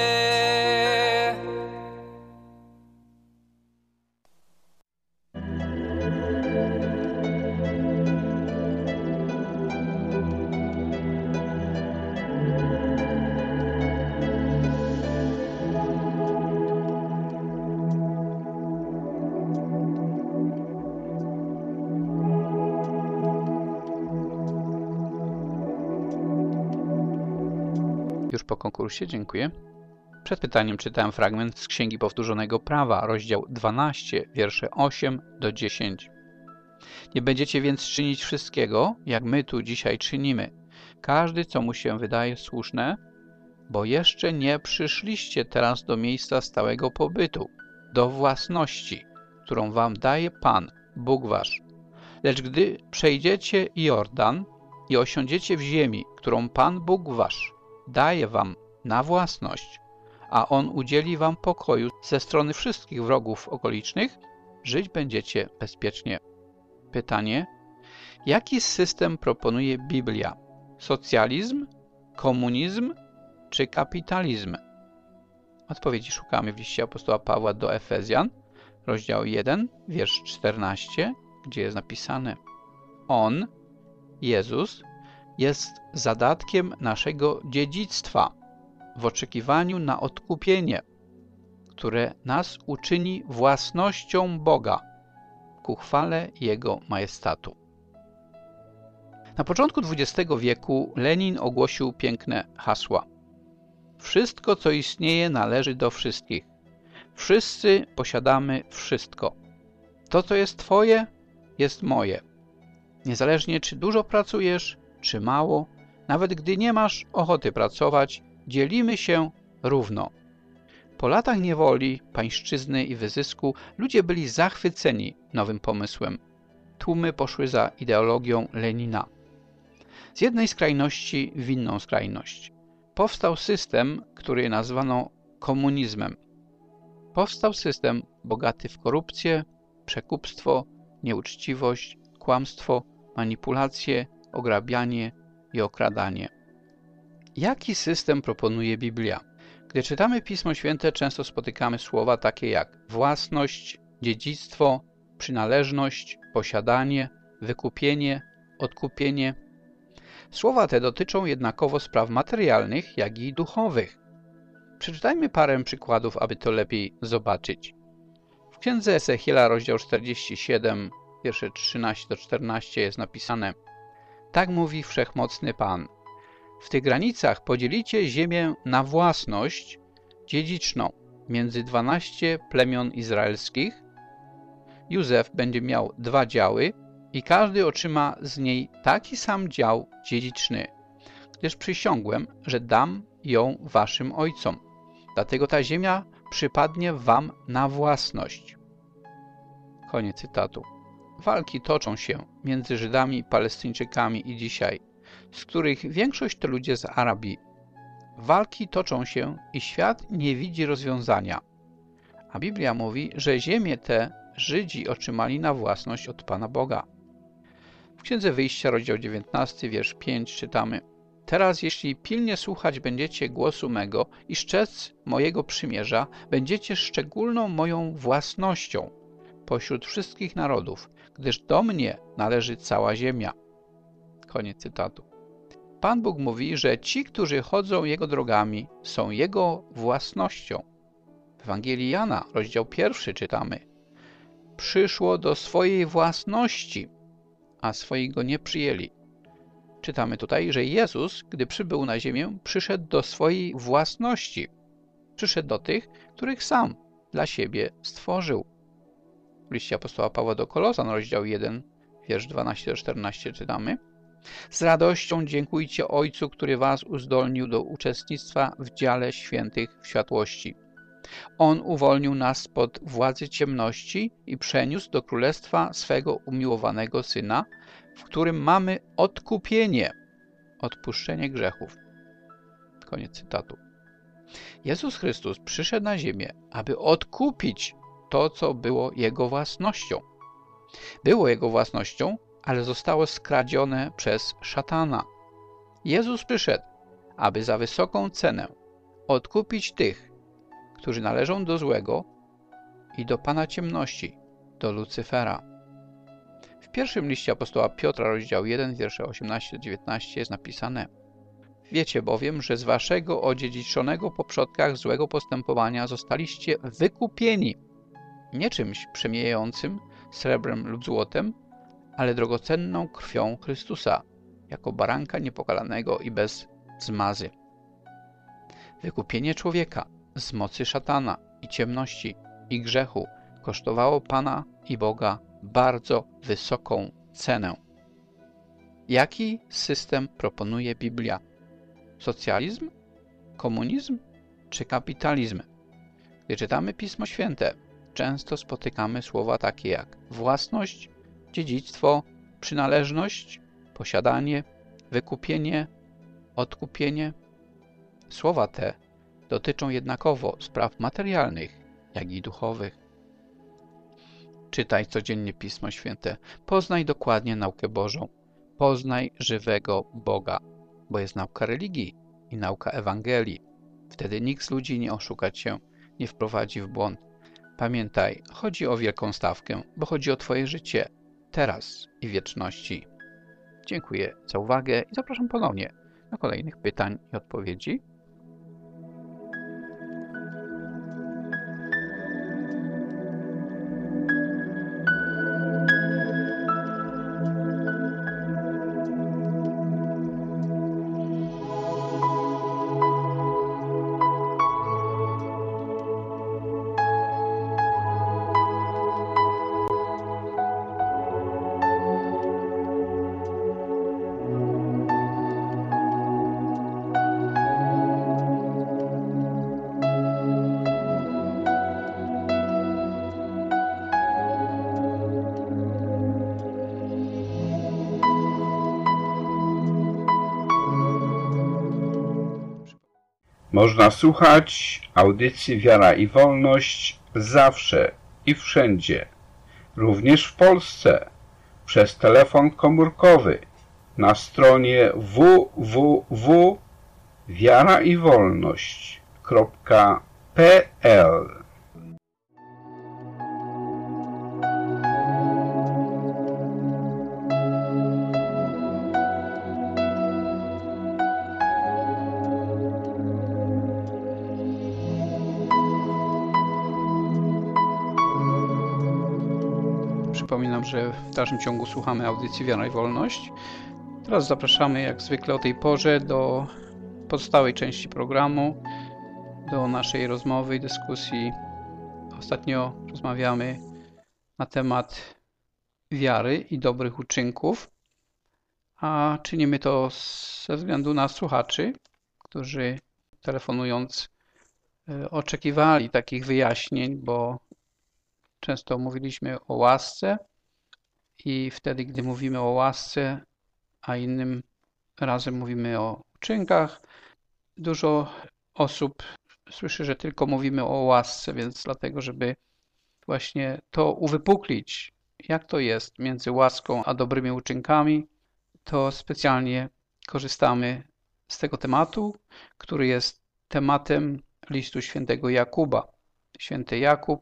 Już po konkursie, dziękuję. Przed pytaniem czytałem fragment z Księgi Powtórzonego Prawa, rozdział 12, wiersze 8 do 10. Nie będziecie więc czynić wszystkiego, jak my tu dzisiaj czynimy. Każdy, co mu się wydaje słuszne, bo jeszcze nie przyszliście teraz do miejsca stałego pobytu, do własności, którą wam daje Pan, Bóg wasz. Lecz gdy przejdziecie Jordan i osiądziecie w ziemi, którą Pan, Bóg wasz daje wam na własność, a On udzieli wam pokoju ze strony wszystkich wrogów okolicznych, żyć będziecie bezpiecznie. Pytanie: jaki system proponuje Biblia? Socjalizm, komunizm czy kapitalizm? Odpowiedzi szukamy w liście apostoła Pawła do Efezjan, rozdział 1, wiersz 14, gdzie jest napisane: On, Jezus, jest zadatkiem naszego dziedzictwa w oczekiwaniu na odkupienie, które nas uczyni własnością Boga ku chwale Jego majestatu. Na początku XX wieku Lenin ogłosił piękne hasła: wszystko, co istnieje, należy do wszystkich. Wszyscy posiadamy wszystko. To, co jest Twoje, jest moje. Niezależnie, czy dużo pracujesz, czy mało, nawet gdy nie masz ochoty pracować, dzielimy się równo. Po latach niewoli, pańszczyzny i wyzysku ludzie byli zachwyceni nowym pomysłem. Tłumy poszły za ideologią Lenina. Z jednej skrajności w inną skrajność. Powstał system, który nazwano komunizmem. Powstał system bogaty w korupcję, przekupstwo, nieuczciwość, kłamstwo, manipulacje, ograbianie i okradanie. Jaki system proponuje Biblia? Gdy czytamy Pismo Święte, często spotykamy słowa takie jak własność, dziedzictwo, przynależność, posiadanie, wykupienie, odkupienie. Słowa te dotyczą jednakowo spraw materialnych, jak i duchowych. Przeczytajmy parę przykładów, aby to lepiej zobaczyć. W księdze Ezechiela, rozdział 47, wiersze 13-14 jest napisane: Tak mówi Wszechmocny Pan. W tych granicach podzielicie ziemię na własność dziedziczną między 12 plemion izraelskich. Józef będzie miał 2 działy i każdy otrzyma z niej taki sam dział dziedziczny, gdyż przysiągłem, że dam ją waszym ojcom. Dlatego ta ziemia przypadnie wam na własność. Koniec cytatu. Walki toczą się między Żydami i Palestyńczykami i dzisiaj, z których większość to ludzie z Arabii. Walki toczą się i świat nie widzi rozwiązania. A Biblia mówi, że ziemię tę Żydzi otrzymali na własność od Pana Boga. W Księdze Wyjścia, rozdział 19, wiersz 5 czytamy: Teraz jeśli pilnie słuchać będziecie głosu mego i strzec mojego przymierza, będziecie szczególną moją własnością pośród wszystkich narodów, gdyż do mnie należy cała ziemia. Koniec cytatu. Pan Bóg mówi, że ci, którzy chodzą Jego drogami, są Jego własnością. W Ewangelii Jana, rozdział 1 czytamy: Przyszło do swojej własności, a swoi go nie przyjęli. Czytamy tutaj, że Jezus, gdy przybył na ziemię, przyszedł do swojej własności. Przyszedł do tych, których sam dla siebie stworzył. W liście apostoła Pawła do Kolosan, rozdział 1, wiersz 12-14 czytamy: Z radością dziękujcie Ojcu, który was uzdolnił do uczestnictwa w dziale świętych w światłości. On uwolnił nas spod władzy ciemności i przeniósł do królestwa swego umiłowanego Syna, w którym mamy odkupienie, odpuszczenie grzechów. Koniec cytatu. Jezus Chrystus przyszedł na ziemię, aby odkupić to, co było Jego własnością. Było Jego własnością, ale zostało skradzione przez szatana. Jezus przyszedł, aby za wysoką cenę odkupić tych, którzy należą do złego i do pana ciemności, do Lucyfera. W pierwszym liście apostoła Piotra, rozdział 1, wiersze 18-19 jest napisane: Wiecie bowiem, że z waszego odziedziczonego po przodkach złego postępowania zostaliście wykupieni, nie czymś przemijającym, srebrem lub złotem, ale drogocenną krwią Chrystusa, jako baranka niepokalanego i bez zmazy. Wykupienie człowieka z mocy szatana i ciemności i grzechu kosztowało Pana i Boga bardzo wysoką cenę. Jaki system proponuje Biblia? Socjalizm, komunizm czy kapitalizm? Gdy czytamy Pismo Święte, często spotykamy słowa takie jak własność, dziedzictwo, przynależność, posiadanie, wykupienie, odkupienie. Słowa te dotyczą jednakowo spraw materialnych, jak i duchowych. Czytaj codziennie Pismo Święte. Poznaj dokładnie naukę Bożą. Poznaj żywego Boga, bo jest nauka religii i nauka Ewangelii. Wtedy nikt z ludzi nie oszuka cię, nie wprowadzi w błąd. Pamiętaj, chodzi o wielką stawkę, bo chodzi o twoje życie, teraz i w wieczności. Dziękuję za uwagę i zapraszam ponownie do kolejnych pytań i odpowiedzi. Można słuchać audycji Wiara i Wolność zawsze i wszędzie, również w Polsce, przez telefon komórkowy na stronie www.wiaraiwolność.pl. Przypominam, że w dalszym ciągu słuchamy audycji Wiara i Wolność. Teraz zapraszamy jak zwykle o tej porze do pozostałej części programu, do naszej rozmowy i dyskusji. Ostatnio rozmawiamy na temat wiary i dobrych uczynków, a czynimy to ze względu na słuchaczy, którzy telefonując oczekiwali takich wyjaśnień, bo często mówiliśmy o łasce i wtedy, gdy mówimy o łasce, a innym razem mówimy o uczynkach, dużo osób słyszy, że tylko mówimy o łasce, więc dlatego, żeby właśnie to uwypuklić, jak to jest między łaską a dobrymi uczynkami, to specjalnie korzystamy z tego tematu, który jest tematem listu świętego Jakuba. Święty Jakub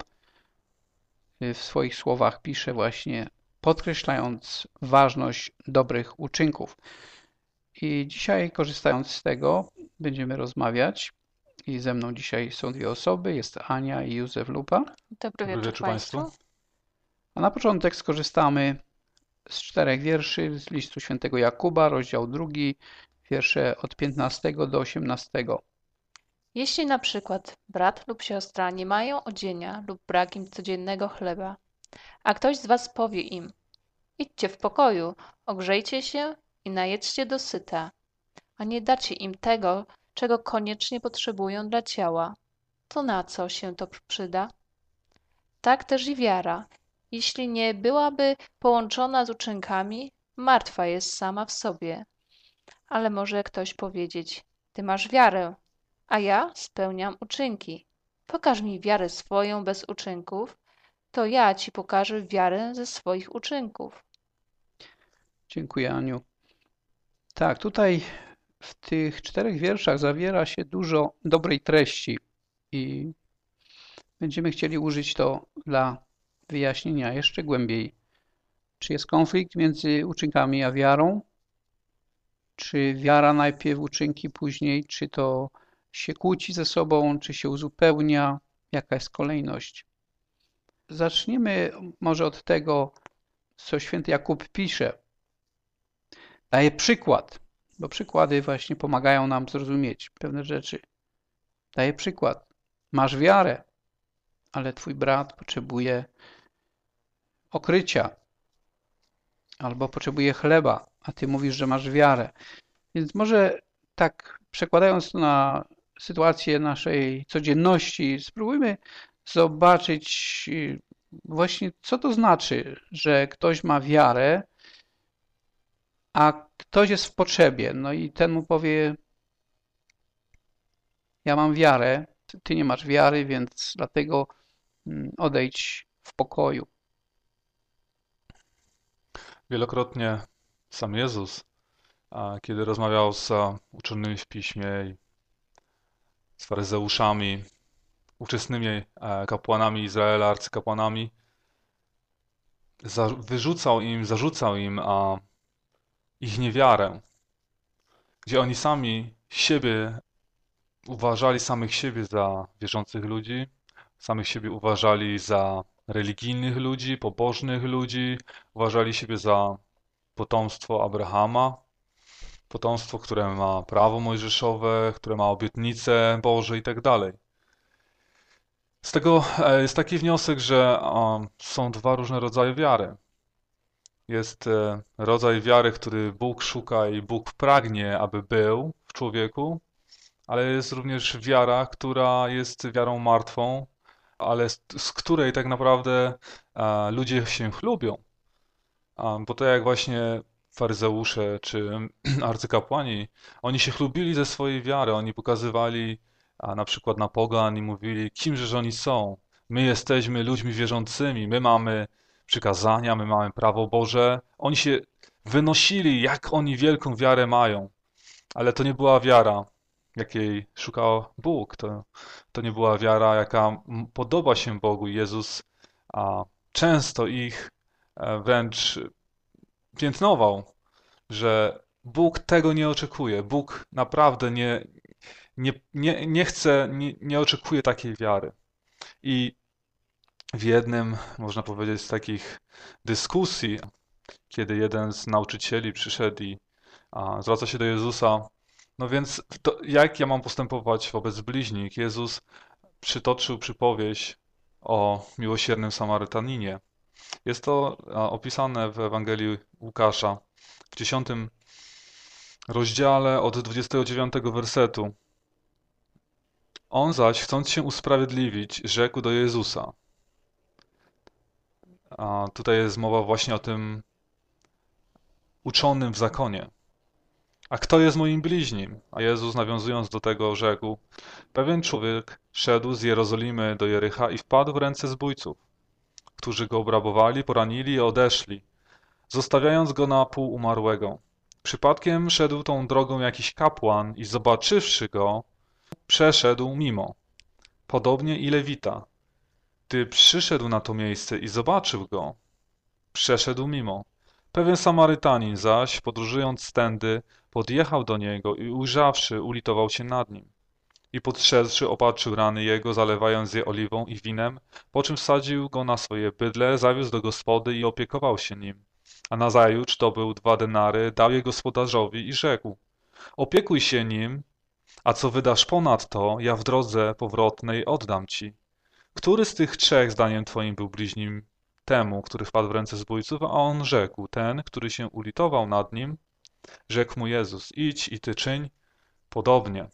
w swoich słowach pisze właśnie, podkreślając ważność dobrych uczynków. I dzisiaj, korzystając z tego, będziemy rozmawiać. I ze mną dzisiaj są dwie osoby, jest Ania i Józef Lupa. Dobry wieczór Państwu. A na początek skorzystamy z 4 wierszy z listu świętego Jakuba, rozdział 2, wiersze od 15 do 18. Jeśli na przykład brat lub siostra nie mają odzienia lub brak im codziennego chleba, a ktoś z was powie im: idźcie w pokoju, ogrzejcie się i najedźcie dosyta, a nie dacie im tego, czego koniecznie potrzebują dla ciała, to na co się to przyda? Tak też i wiara, jeśli nie byłaby połączona z uczynkami, martwa jest sama w sobie. Ale może ktoś powiedzieć: ty masz wiarę, a ja spełniam uczynki. Pokaż mi wiarę swoją bez uczynków, to ja ci pokażę wiarę ze swoich uczynków. Dziękuję, Aniu. Tak, tutaj w tych 4 wierszach zawiera się dużo dobrej treści i będziemy chcieli użyć to dla wyjaśnienia jeszcze głębiej. Czy jest konflikt między uczynkami a wiarą? Czy wiara najpierw, uczynki później? Czy to się kłóci ze sobą? Czy się uzupełnia? Jaka jest kolejność? Zaczniemy może od tego, co święty Jakub pisze. Daje przykład, bo przykłady właśnie pomagają nam zrozumieć pewne rzeczy. Daje przykład. Masz wiarę, ale twój brat potrzebuje okrycia albo potrzebuje chleba, a ty mówisz, że masz wiarę. Więc może tak przekładając to na sytuację naszej codzienności, spróbujmy zobaczyć właśnie, co to znaczy, że ktoś ma wiarę, a ktoś jest w potrzebie. No i ten mu powie: ja mam wiarę, ty nie masz wiary, więc dlatego odejdź w pokoju. Wielokrotnie sam Jezus, kiedy rozmawiał z uczonymi w piśmie i z faryzeuszami, ówczesnymi kapłanami Izraela, arcykapłanami, zarzucał im ich niewiarę, gdzie oni sami siebie uważali samych siebie za wierzących ludzi, samych siebie uważali za religijnych ludzi, pobożnych ludzi, uważali siebie za potomstwo Abrahama, potomstwo, które ma prawo mojżeszowe, które ma obietnice Boże i tak dalej. Z tego jest taki wniosek, że są 2 różne rodzaje wiary. Jest rodzaj wiary, który Bóg szuka i Bóg pragnie, aby był w człowieku, ale jest również wiara, która jest wiarą martwą, ale z której tak naprawdę ludzie się chlubią. Bo to jak właśnie faryzeusze czy arcykapłani, oni się chlubili ze swojej wiary, oni pokazywali a na przykład na pogan i mówili, kimżeż oni są? My jesteśmy ludźmi wierzącymi, my mamy przykazania, my mamy prawo Boże. Oni się wynosili, jak oni wielką wiarę mają, ale to nie była wiara, jakiej szukał Bóg. To nie była wiara, jaka podoba się Bogu. Jezus często ich wręcz piętnował, że Bóg tego nie oczekuje. Bóg naprawdę nie chce, nie oczekuje takiej wiary. I w jednym, można powiedzieć, z takich dyskusji, kiedy jeden z nauczycieli przyszedł i zwraca się do Jezusa, no więc jak ja mam postępować wobec bliźnich? Jezus przytoczył przypowieść o miłosiernym Samarytaninie. Jest to opisane w Ewangelii Łukasza w 10 rozdziale od 29 wersetu. On zaś, chcąc się usprawiedliwić, rzekł do Jezusa. A tutaj jest mowa właśnie o tym uczonym w zakonie. A kto jest moim bliźnim? A Jezus, nawiązując do tego, rzekł: pewien człowiek szedł z Jerozolimy do Jericha i wpadł w ręce zbójców, którzy go obrabowali, poranili i odeszli, zostawiając go na pół umarłego. Przypadkiem szedł tą drogą jakiś kapłan i zobaczywszy go, przeszedł mimo. Podobnie i Lewita. Gdy przyszedł na to miejsce i zobaczył go, przeszedł mimo. Pewien Samarytanin zaś, podróżując tędy, podjechał do niego i ujrzawszy, ulitował się nad nim. I podszedłszy, opatrzył rany jego, zalewając je oliwą i winem, po czym wsadził go na swoje bydlę, zawiózł do gospody i opiekował się nim. A nazajutrz dobył 2 denary, dał je gospodarzowi i rzekł: opiekuj się nim, a co wydasz ponadto, ja w drodze powrotnej oddam ci. Który z tych 3 zdaniem twoim był bliźnim temu, który wpadł w ręce zbójców? A on rzekł: ten, który się ulitował nad nim. Rzekł mu Jezus: idź i ty czyń podobnie.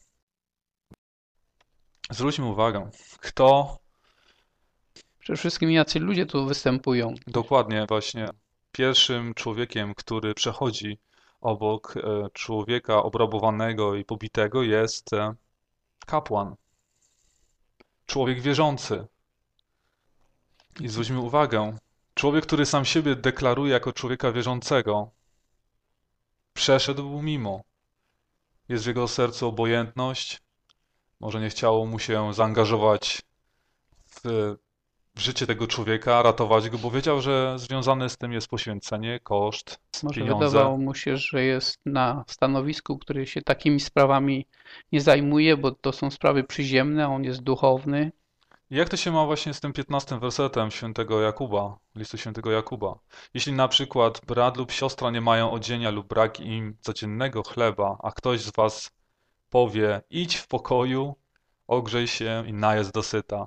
Zwróćmy uwagę, kto... Przede wszystkim jacy ludzie tu występują. Dokładnie, właśnie pierwszym człowiekiem, który przechodzi obok człowieka obrabowanego i pobitego, jest kapłan. Człowiek wierzący. I zwróćmy uwagę, człowiek, który sam siebie deklaruje jako człowieka wierzącego, przeszedł mimo. Jest w jego sercu obojętność, może nie chciało mu się zaangażować w życie tego człowieka, ratować go, bo wiedział, że związane z tym jest poświęcenie, koszt, Może pieniądze. wydawało mu się, że jest na stanowisku, który się takimi sprawami nie zajmuje, bo to są sprawy przyziemne, a on jest duchowny. I jak to się ma właśnie z tym 15 wersetem świętego Jakuba, listu świętego Jakuba? Jeśli na przykład brat lub siostra nie mają odzienia lub brak im codziennego chleba, a ktoś z was powie: idź w pokoju, ogrzej się i najedz dosyta.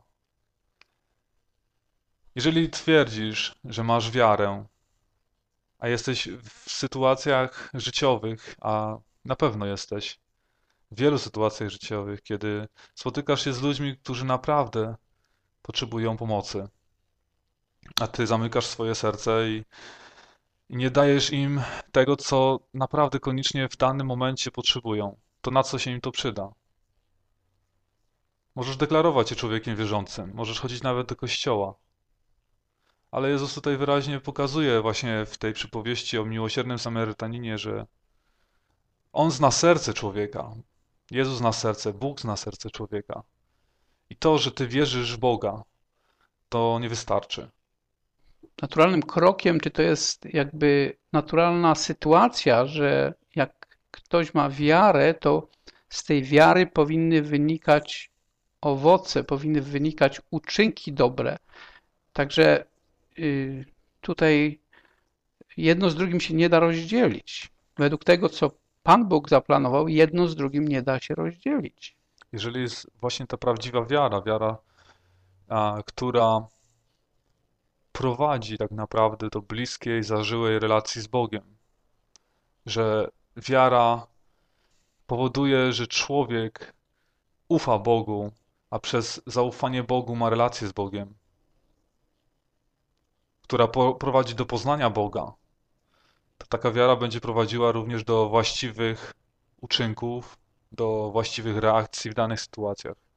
Jeżeli twierdzisz, że masz wiarę, a jesteś w sytuacjach życiowych, a na pewno jesteś w wielu sytuacjach życiowych, kiedy spotykasz się z ludźmi, którzy naprawdę potrzebują pomocy, a ty zamykasz swoje serce i nie dajesz im tego, co naprawdę koniecznie w danym momencie potrzebują, to na co się im to przyda? Możesz deklarować się człowiekiem wierzącym, możesz chodzić nawet do kościoła, ale Jezus tutaj wyraźnie pokazuje właśnie w tej przypowieści o miłosiernym Samarytaninie, że On zna serce człowieka. Jezus zna serce, Bóg zna serce człowieka. I to, że ty wierzysz w Boga, to nie wystarczy. Naturalnym krokiem, czy to jest jakby naturalna sytuacja, że jak ktoś ma wiarę, to z tej wiary powinny wynikać owoce, powinny wynikać uczynki dobre. Także tutaj jedno z drugim się nie da rozdzielić. Według tego, co Pan Bóg zaplanował, jedno z drugim nie da się rozdzielić. Jeżeli jest właśnie ta prawdziwa wiara, która prowadzi tak naprawdę do bliskiej, zażyłej relacji z Bogiem, że wiara powoduje, że człowiek ufa Bogu, a przez zaufanie Bogu ma relację z Bogiem, która prowadzi do poznania Boga, to taka wiara będzie prowadziła również do właściwych uczynków, do właściwych reakcji w danych sytuacjach.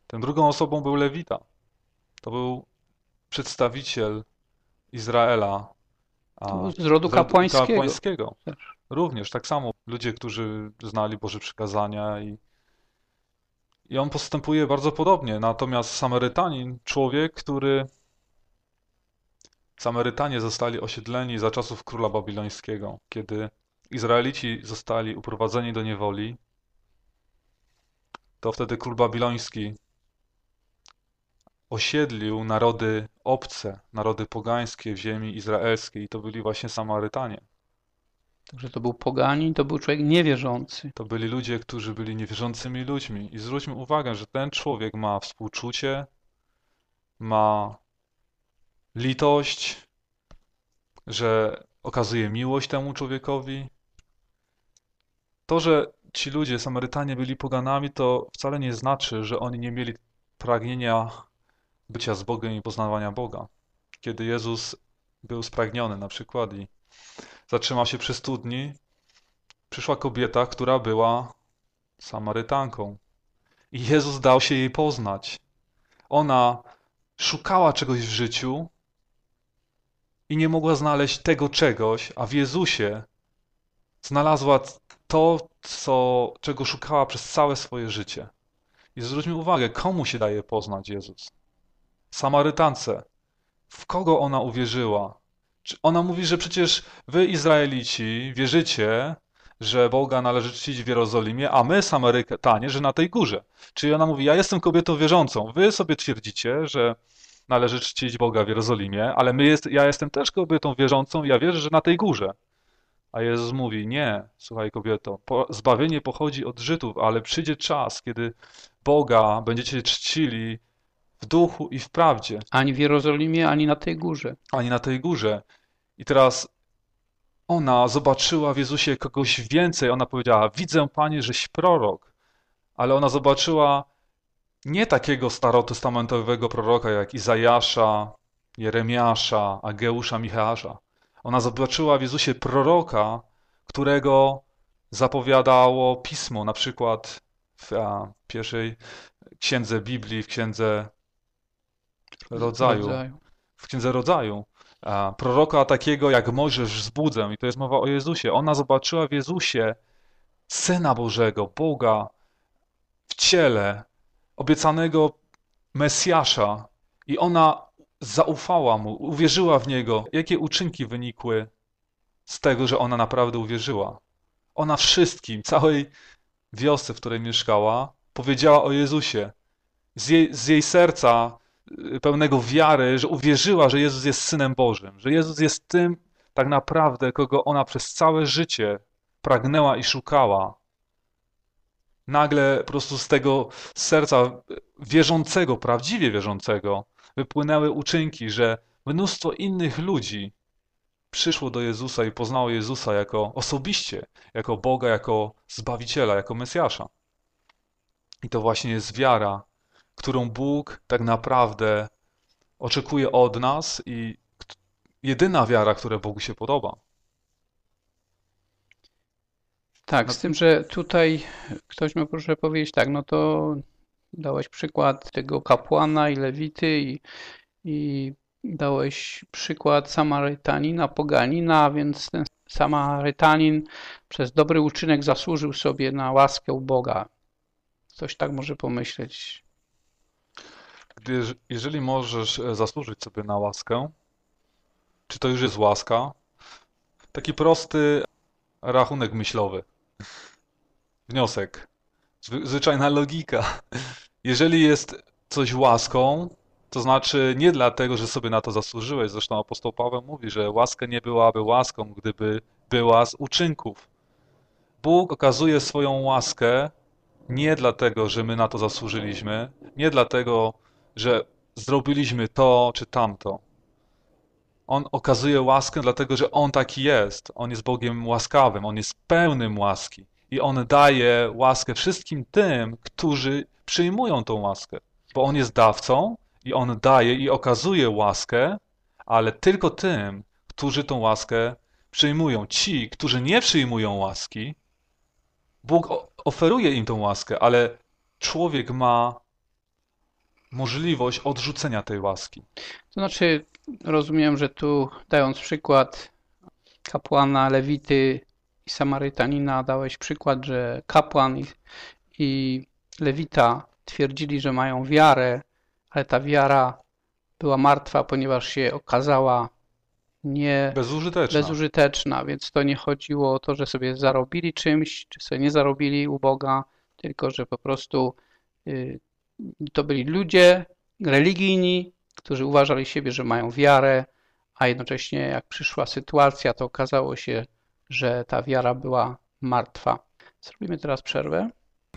Tą drugą osobą był Lewita. To był przedstawiciel Izraela. To był z rodu kapłańskiego. Również tak samo ludzie, którzy znali Boże przykazania i on postępuje bardzo podobnie. Natomiast Samarytanin, Samarytanie zostali osiedleni za czasów króla babilońskiego, kiedy Izraelici zostali uprowadzeni do niewoli, to wtedy król babiloński osiedlił narody obce, narody pogańskie w ziemi izraelskiej i to byli właśnie Samarytanie. Także to był poganin, to był człowiek niewierzący. To byli ludzie, którzy byli niewierzącymi ludźmi. I zwróćmy uwagę, że ten człowiek ma współczucie, ma litość, że okazuje miłość temu człowiekowi. To, że ci ludzie, Samarytanie, byli poganami, to wcale nie znaczy, że oni nie mieli pragnienia bycia z Bogiem i poznawania Boga. Kiedy Jezus był spragniony na przykład i zatrzymał się przy studni, przyszła kobieta, która była Samarytanką. I Jezus dał się jej poznać. Ona szukała czegoś w życiu i nie mogła znaleźć tego czegoś, a w Jezusie znalazła to, czego szukała przez całe swoje życie. I zwróćmy uwagę, komu się daje poznać Jezus? Samarytance. W kogo ona uwierzyła? Ona mówi, że przecież wy, Izraelici, wierzycie, że Boga należy czcić w Jerozolimie, a my, Samarytanie, że na tej górze. Czyli ona mówi, ja jestem kobietą wierzącą. Wy sobie twierdzicie, że należy czcić Boga w Jerozolimie, ale ja jestem też kobietą wierzącą i ja wierzę, że na tej górze. A Jezus mówi, nie, słuchaj kobieto, zbawienie pochodzi od Żydów, ale przyjdzie czas, kiedy Boga będziecie czcili w duchu i w prawdzie. Ani w Jerozolimie, ani na tej górze. Ani na tej górze. I teraz ona zobaczyła w Jezusie kogoś więcej. Ona powiedziała, widzę, Panie, żeś prorok. Ale ona zobaczyła nie takiego starotestamentowego proroka jak Izajasza, Jeremiasza, Ageusza, Micheasza. Ona zobaczyła w Jezusie proroka, którego zapowiadało Pismo, na przykład w pierwszej księdze Biblii, w księdze Rodzaju. W księdze Rodzaju. Proroka takiego jak Mojżesz wzbudzę. I to jest mowa o Jezusie. Ona zobaczyła w Jezusie Syna Bożego, Boga w ciele, obiecanego Mesjasza. I ona zaufała Mu, uwierzyła w Niego. Jakie uczynki wynikły z tego, że ona naprawdę uwierzyła? Ona wszystkim, całej wiosce, w której mieszkała, powiedziała o Jezusie. Z jej serca pełnego wiary, że uwierzyła, że Jezus jest Synem Bożym, że Jezus jest tym tak naprawdę, kogo ona przez całe życie pragnęła i szukała. Nagle po prostu z tego serca wierzącego, prawdziwie wierzącego, wypłynęły uczynki, że mnóstwo innych ludzi przyszło do Jezusa i poznało Jezusa jako osobiście, jako Boga, jako Zbawiciela, jako Mesjasza. I to właśnie jest wiara, którą Bóg tak naprawdę oczekuje od nas i jedyna wiara, która Bogu się podoba. Tak, z tym, że tutaj ktoś mi proszę powiedzieć tak, no to dałeś przykład tego kapłana i lewity i dałeś przykład Samarytanina, poganina, więc ten Samarytanin przez dobry uczynek zasłużył sobie na łaskę Boga. Ktoś tak może pomyśleć. Jeżeli możesz zasłużyć sobie na łaskę, czy to już jest łaska? Taki prosty rachunek myślowy. Wniosek. Zwyczajna logika. Jeżeli jest coś łaską, to znaczy nie dlatego, że sobie na to zasłużyłeś. Zresztą apostoł Paweł mówi, że łaska nie byłaby łaską, gdyby była z uczynków. Bóg okazuje swoją łaskę nie dlatego, że my na to zasłużyliśmy, nie dlatego, że zrobiliśmy to czy tamto. On okazuje łaskę dlatego, że On taki jest. On jest Bogiem łaskawym, On jest pełnym łaski. I On daje łaskę wszystkim tym, którzy przyjmują tą łaskę. Bo On jest dawcą i On daje i okazuje łaskę, ale tylko tym, którzy tą łaskę przyjmują. Ci, którzy nie przyjmują łaski, Bóg oferuje im tą łaskę, ale człowiek ma możliwość odrzucenia tej łaski. To znaczy, rozumiem, że tu dając przykład kapłana, lewity i Samarytanina, dałeś przykład, że kapłan i lewita twierdzili, że mają wiarę, ale ta wiara była martwa, ponieważ się okazała bezużyteczna, więc to nie chodziło o to, że sobie zarobili czymś, czy sobie nie zarobili u Boga, tylko że po prostu to byli ludzie religijni, którzy uważali siebie, że mają wiarę, a jednocześnie jak przyszła sytuacja, to okazało się, że ta wiara była martwa. Zrobimy teraz przerwę.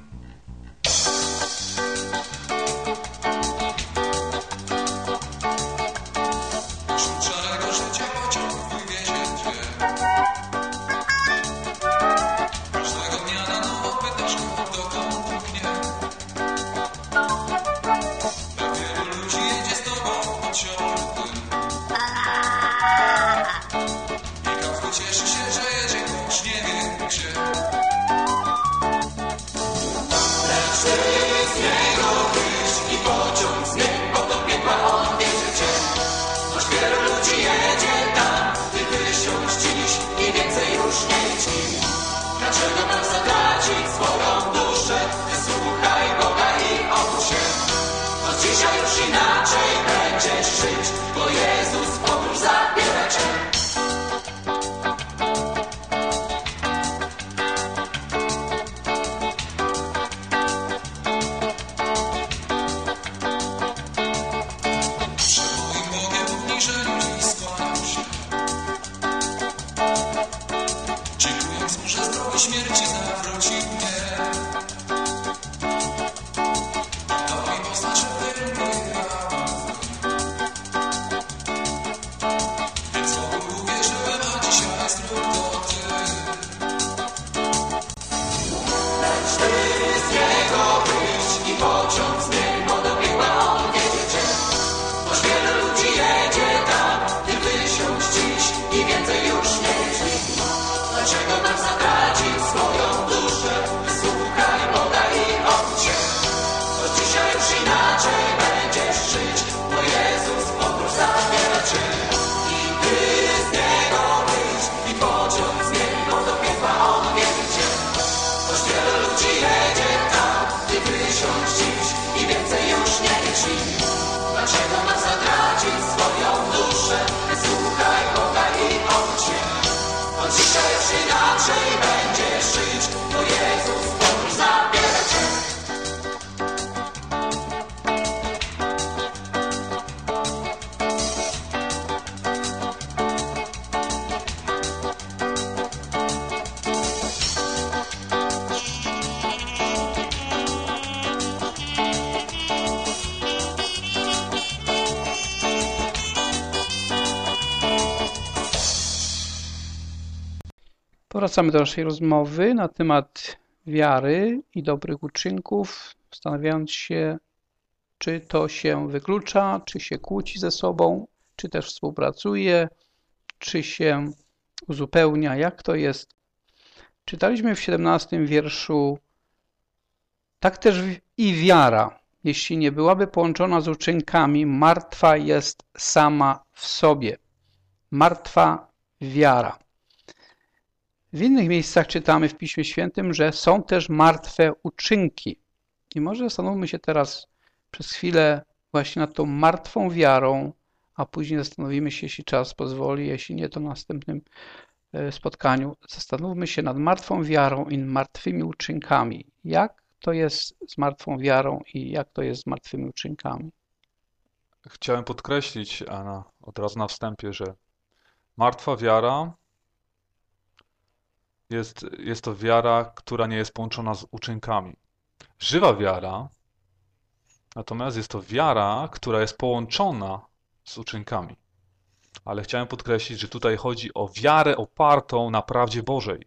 Wracamy do naszej rozmowy na temat wiary i dobrych uczynków, zastanawiając się, czy to się wyklucza, czy się kłóci ze sobą, czy też współpracuje, czy się uzupełnia, jak to jest. Czytaliśmy w 17 wierszu: tak też i wiara, jeśli nie byłaby połączona z uczynkami, martwa jest sama w sobie. Martwa wiara. W innych miejscach czytamy w Piśmie Świętym, że są też martwe uczynki. I może zastanówmy się teraz przez chwilę właśnie nad tą martwą wiarą, a później zastanowimy się, jeśli czas pozwoli, jeśli nie, to w następnym spotkaniu. Zastanówmy się nad martwą wiarą i martwymi uczynkami. Jak to jest z martwą wiarą i jak to jest z martwymi uczynkami? Chciałem podkreślić od razu na wstępie, że martwa wiara jest to wiara, która nie jest połączona z uczynkami. Żywa wiara natomiast jest to wiara, która jest połączona z uczynkami. Ale chciałem podkreślić, że tutaj chodzi o wiarę opartą na prawdzie Bożej.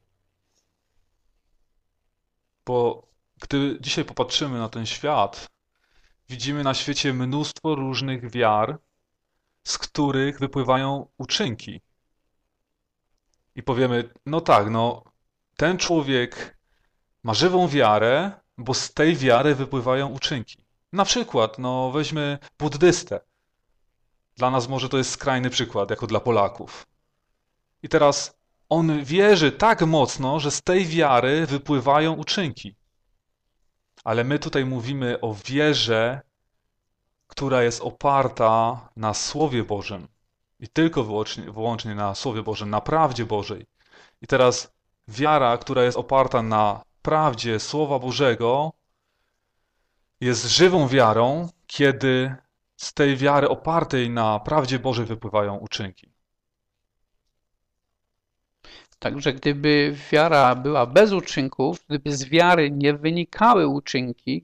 Bo gdy dzisiaj popatrzymy na ten świat, widzimy na świecie mnóstwo różnych wiar, z których wypływają uczynki. I powiemy, no tak, ten człowiek ma żywą wiarę, bo z tej wiary wypływają uczynki. Na przykład, no weźmy buddystę. Dla nas może to jest skrajny przykład, jako dla Polaków. I teraz on wierzy tak mocno, że z tej wiary wypływają uczynki. Ale my tutaj mówimy o wierze, która jest oparta na Słowie Bożym. I tylko wyłącznie na Słowie Bożym, na prawdzie Bożej. I teraz wiara, która jest oparta na prawdzie Słowa Bożego, jest żywą wiarą, kiedy z tej wiary opartej na prawdzie Bożej wypływają uczynki. Także gdyby wiara była bez uczynków, gdyby z wiary nie wynikały uczynki,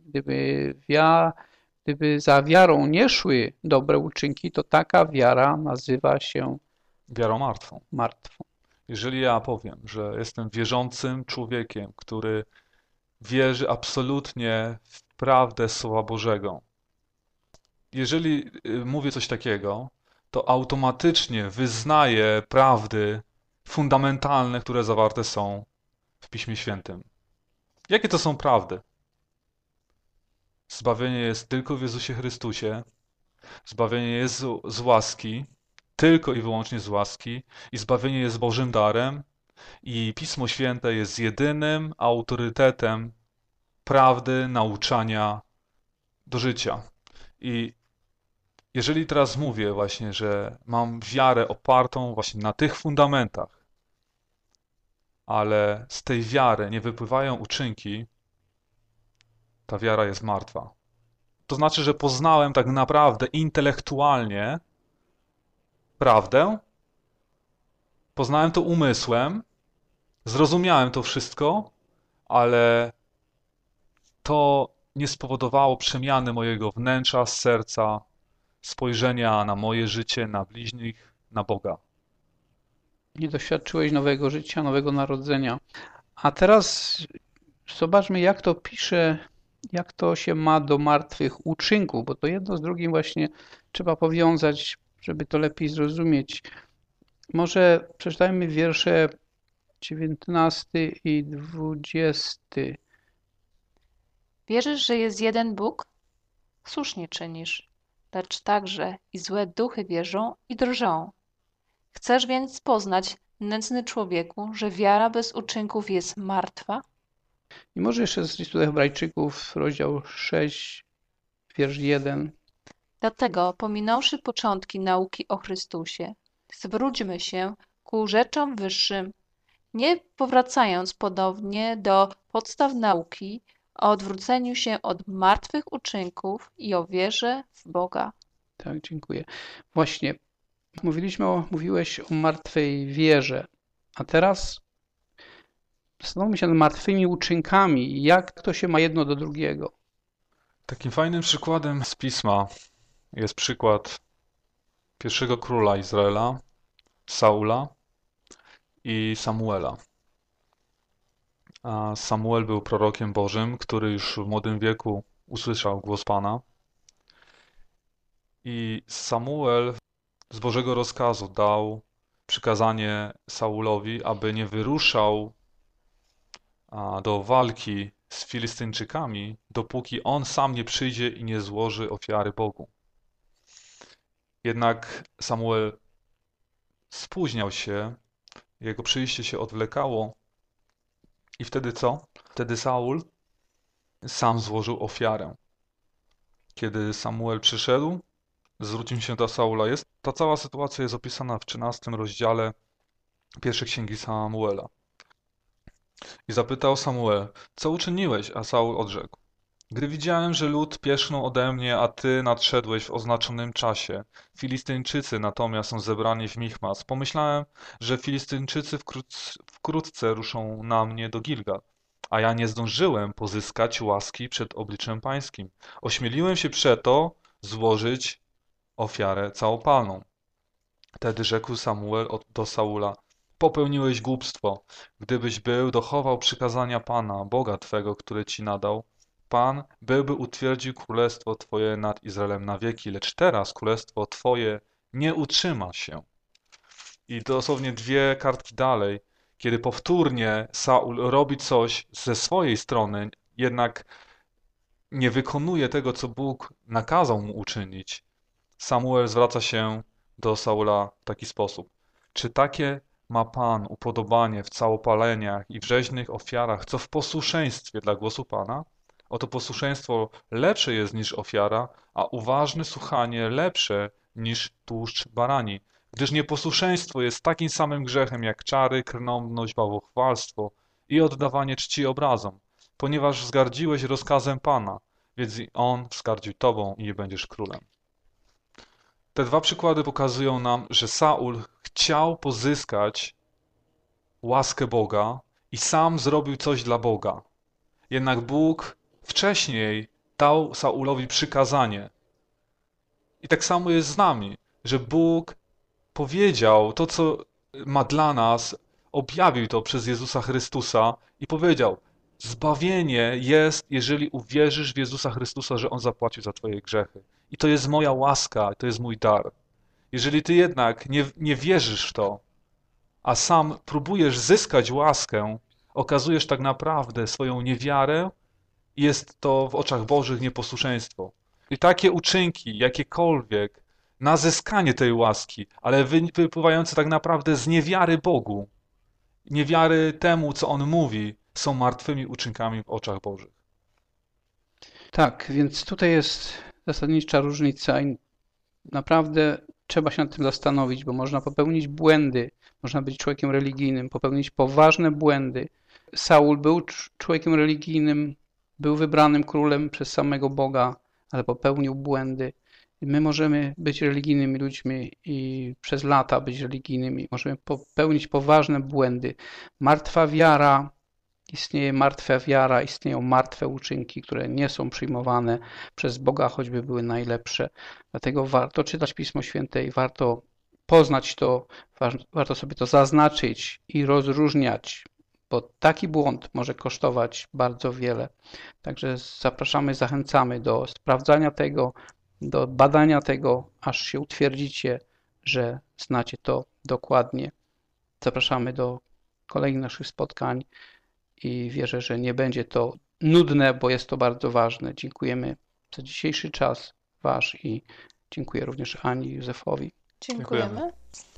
gdyby za wiarą nie szły dobre uczynki, to taka wiara nazywa się wiarą martwą. martwą. Jeżeli ja powiem, że jestem wierzącym człowiekiem, który wierzy absolutnie w prawdę Słowa Bożego, jeżeli mówię coś takiego, to automatycznie wyznaję prawdy fundamentalne, które zawarte są w Piśmie Świętym. Jakie to są prawdy? Zbawienie jest tylko w Jezusie Chrystusie. Zbawienie jest z łaski, tylko i wyłącznie z łaski. I zbawienie jest Bożym darem. I Pismo Święte jest jedynym autorytetem prawdy, nauczania do życia. I jeżeli teraz mówię właśnie, że mam wiarę opartą właśnie na tych fundamentach, ale z tej wiary nie wypływają uczynki, ta wiara jest martwa. To znaczy, że poznałem tak naprawdę intelektualnie prawdę, poznałem to umysłem, zrozumiałem to wszystko, ale to nie spowodowało przemiany mojego wnętrza, serca, spojrzenia na moje życie, na bliźnich, na Boga. Nie doświadczyłeś nowego życia, nowego narodzenia. A teraz zobaczmy, jak to pisze, jak to się ma do martwych uczynków, bo to jedno z drugim właśnie trzeba powiązać, żeby to lepiej zrozumieć. Może przeczytajmy wiersze 19 i 20. Wierzysz, że jest jeden Bóg? Słusznie czynisz, lecz także i złe duchy wierzą i drżą. Chcesz więc poznać, nędzny człowieku, że wiara bez uczynków jest martwa? I może jeszcze z listu do Hebrajczyków, rozdział 6, wiersz 1. Dlatego, pominąwszy początki nauki o Chrystusie, zwróćmy się ku rzeczom wyższym, nie powracając ponownie do podstaw nauki o odwróceniu się od martwych uczynków i o wierze w Boga. Tak, dziękuję. Właśnie, mówiłeś o martwej wierze, a teraz zastanówmy się nad martwymi uczynkami. Jak to się ma jedno do drugiego? Takim fajnym przykładem z Pisma jest przykład pierwszego króla Izraela, Saula i Samuela. A Samuel był prorokiem Bożym, który już w młodym wieku usłyszał głos Pana. I Samuel z Bożego rozkazu dał przykazanie Saulowi, aby nie wyruszał do walki z Filistyńczykami, dopóki on sam nie przyjdzie i nie złoży ofiary Bogu. Jednak Samuel spóźniał się, jego przyjście się odwlekało i wtedy co? Wtedy Saul sam złożył ofiarę. Kiedy Samuel przyszedł, zwrócił się do Saula. Ta cała sytuacja jest opisana w 13 rozdziale pierwszej księgi Samuela. I zapytał Samuel, co uczyniłeś? A Saul odrzekł, gdy widziałem, że lud pierzchnął ode mnie, a ty nadszedłeś w oznaczonym czasie. Filistyńczycy natomiast są zebrani w Michmas. Pomyślałem, że Filistyńczycy wkrótce ruszą na mnie do Gilgal, a ja nie zdążyłem pozyskać łaski przed obliczem pańskim. Ośmieliłem się przeto złożyć ofiarę całopalną. Wtedy rzekł Samuel do Saula, popełniłeś głupstwo. Gdybyś dochował przykazania Pana, Boga Twego, który ci nadał, Pan byłby utwierdził królestwo Twoje nad Izraelem na wieki, lecz teraz królestwo Twoje nie utrzyma się. I dosłownie 2 kartki dalej, kiedy powtórnie Saul robi coś ze swojej strony, jednak nie wykonuje tego, co Bóg nakazał mu uczynić, Samuel zwraca się do Saula w taki sposób. Czy takie ma Pan upodobanie w całopaleniach i w rzeźnych ofiarach, co w posłuszeństwie dla głosu Pana? Oto posłuszeństwo lepsze jest niż ofiara, a uważne słuchanie lepsze niż tłuszcz barani. Gdyż nieposłuszeństwo jest takim samym grzechem jak czary, krnąbność, bałwochwalstwo i oddawanie czci obrazom, ponieważ wzgardziłeś rozkazem Pana, więc i On wzgardził Tobą i nie będziesz królem. Te dwa przykłady pokazują nam, że Saul chciał pozyskać łaskę Boga i sam zrobił coś dla Boga. Jednak Bóg wcześniej dał Saulowi przykazanie. I tak samo jest z nami, że Bóg powiedział to, co ma dla nas, objawił to przez Jezusa Chrystusa i powiedział: zbawienie jest, jeżeli uwierzysz w Jezusa Chrystusa, że On zapłacił za twoje grzechy. I to jest moja łaska, to jest mój dar. Jeżeli ty jednak nie wierzysz w to, a sam próbujesz zyskać łaskę, okazujesz tak naprawdę swoją niewiarę i jest to w oczach Bożych nieposłuszeństwo. I takie uczynki, jakiekolwiek, na zyskanie tej łaski, ale wypływające tak naprawdę z niewiary Bogu, niewiary temu, co On mówi, są martwymi uczynkami w oczach Bożych. Tak, więc tutaj jest zasadnicza różnica i naprawdę trzeba się nad tym zastanowić, bo można popełnić błędy, można być człowiekiem religijnym, popełnić poważne błędy. Saul był człowiekiem religijnym, był wybranym królem przez samego Boga, ale popełnił błędy. My możemy być religijnymi ludźmi i przez lata być religijnymi. Możemy popełnić poważne błędy. Martwa wiara, istnieje martwa wiara, istnieją martwe uczynki, które nie są przyjmowane przez Boga, choćby były najlepsze. Dlatego warto czytać Pismo Święte i warto poznać to, warto sobie to zaznaczyć i rozróżniać, bo taki błąd może kosztować bardzo wiele. Także zapraszamy, zachęcamy do sprawdzania tego, do badania tego, aż się utwierdzicie, że znacie to dokładnie. Zapraszamy do kolejnych naszych spotkań i wierzę, że nie będzie to nudne, bo jest to bardzo ważne. Dziękujemy za dzisiejszy czas wasz i dziękuję również Ani i Józefowi. Dziękujemy.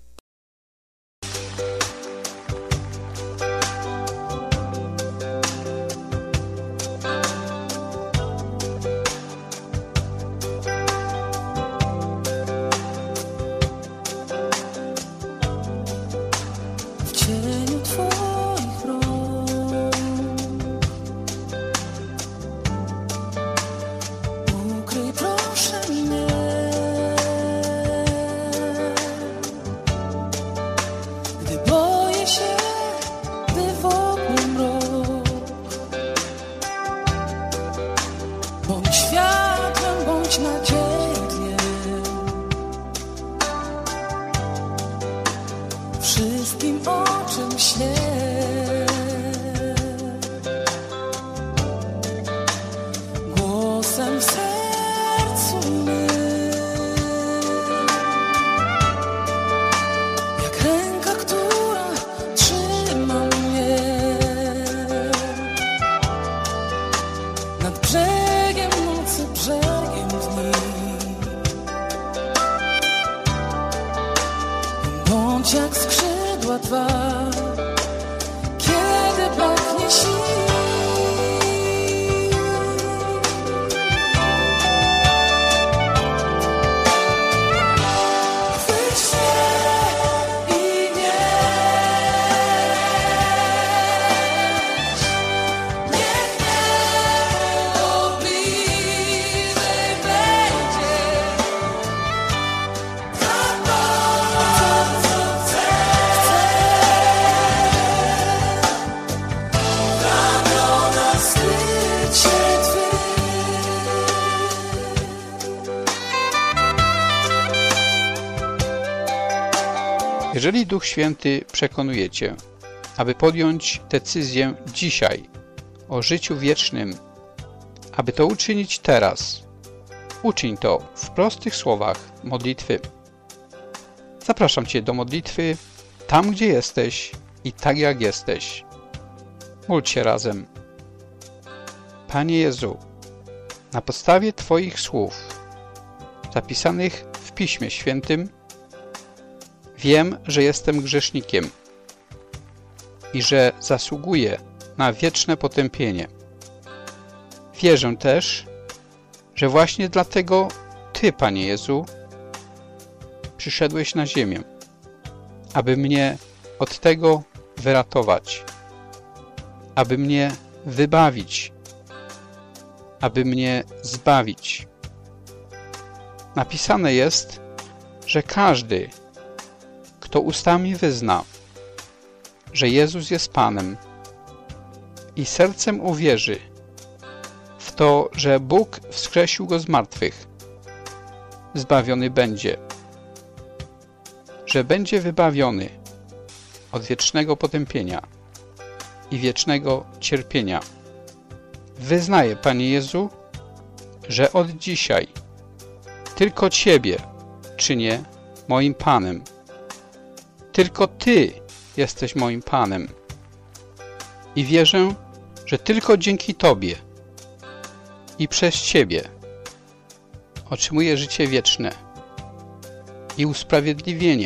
Wszystkim, o czym śnię, głosem w sercu mym, jak ręka, która trzyma mnie nad brzegiem nocy, brzegiem dni. Bądź jak skrzydła dwa, kiedy braknie sił. Chwyć się i nieś, niech niebo bliżej będzie. Jeżeli Duch Święty przekonuje cię, aby podjąć decyzję dzisiaj o życiu wiecznym, aby to uczynić teraz, uczyń to w prostych słowach modlitwy. Zapraszam cię do modlitwy tam, gdzie jesteś i tak jak jesteś. Módl się razem. Panie Jezu, Na podstawie Twoich słów, zapisanych w Piśmie Świętym, wiem, że jestem grzesznikiem i że zasługuję na wieczne potępienie. Wierzę też, że właśnie dlatego Ty, Panie Jezu, przyszedłeś na ziemię, aby mnie od tego wyratować, aby mnie wybawić, aby mnie zbawić. Napisane jest, że każdy, kto ustami wyzna, że Jezus jest Panem i sercem uwierzy w to, że Bóg wskrzesił Go z martwych, zbawiony będzie, że będzie wybawiony od wiecznego potępienia i wiecznego cierpienia. Wyznaję, Panie Jezu, że od dzisiaj tylko Ciebie czynię moim Panem. Tylko Ty jesteś moim Panem. I wierzę, że tylko dzięki Tobie i przez Ciebie otrzymuję życie wieczne i usprawiedliwienie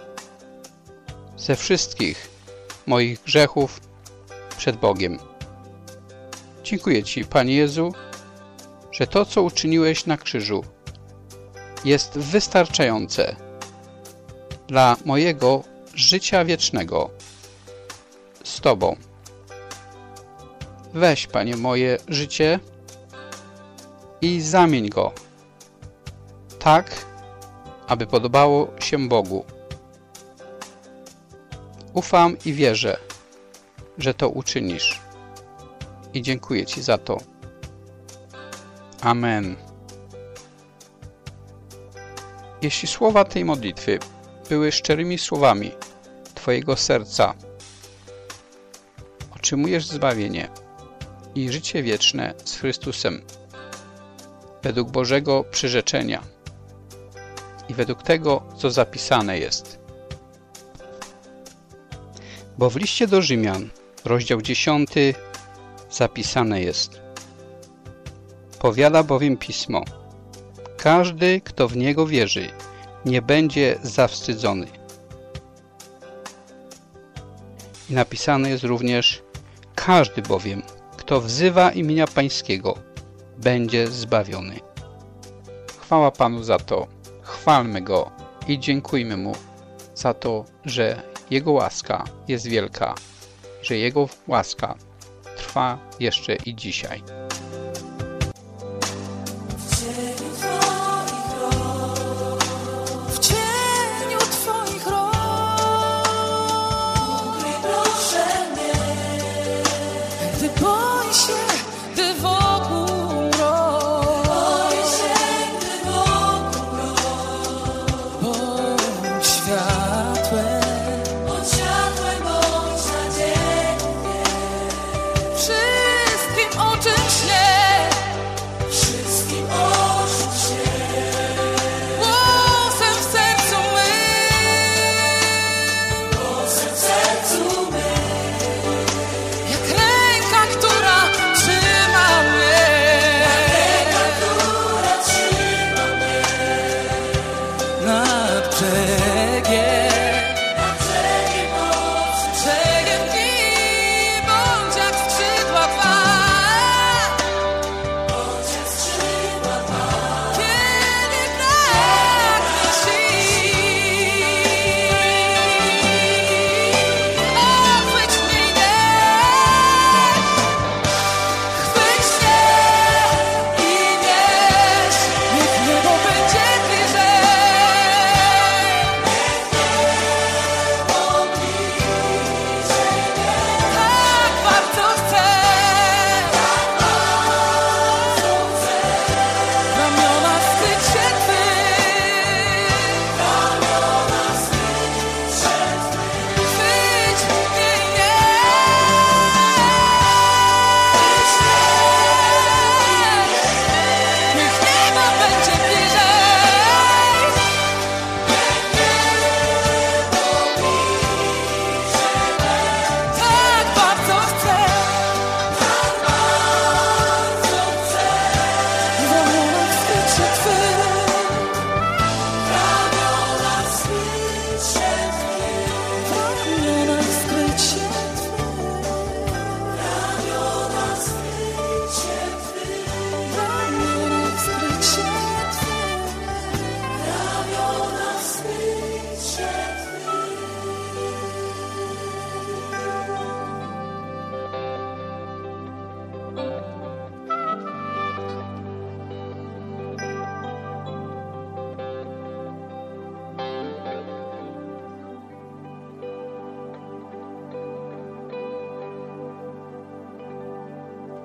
ze wszystkich moich grzechów przed Bogiem. Dziękuję Ci, Panie Jezu, że to, co uczyniłeś na krzyżu, jest wystarczające dla mojego życia wiecznego z Tobą. Weź, Panie, moje życie i zamień go tak, aby podobało się Bogu. Ufam i wierzę, że to uczynisz. I dziękuję Ci za to. Amen. Jeśli słowa tej modlitwy były szczerymi słowami Twojego serca, otrzymujesz zbawienie i życie wieczne z Chrystusem według Bożego przyrzeczenia i według tego, co zapisane jest. Bo w liście do Rzymian, rozdział 10, zapisane jest: powiada bowiem Pismo: każdy, kto w Niego wierzy, nie będzie zawstydzony. I napisane jest również: każdy bowiem, kto wzywa imienia Pańskiego, będzie zbawiony. Chwała Panu za to. Chwalmy Go i dziękujmy Mu za to, że Jego łaska jest wielka, że Jego łaska trwa jeszcze i dzisiaj. W cieniu Twoich rąk ukryj proszę mnie, gdy boję się, gdy wokół mrok. Boję się, gdy wokół mrok. Bądź światłem, bądź nadzieją. Wszystkim, o czym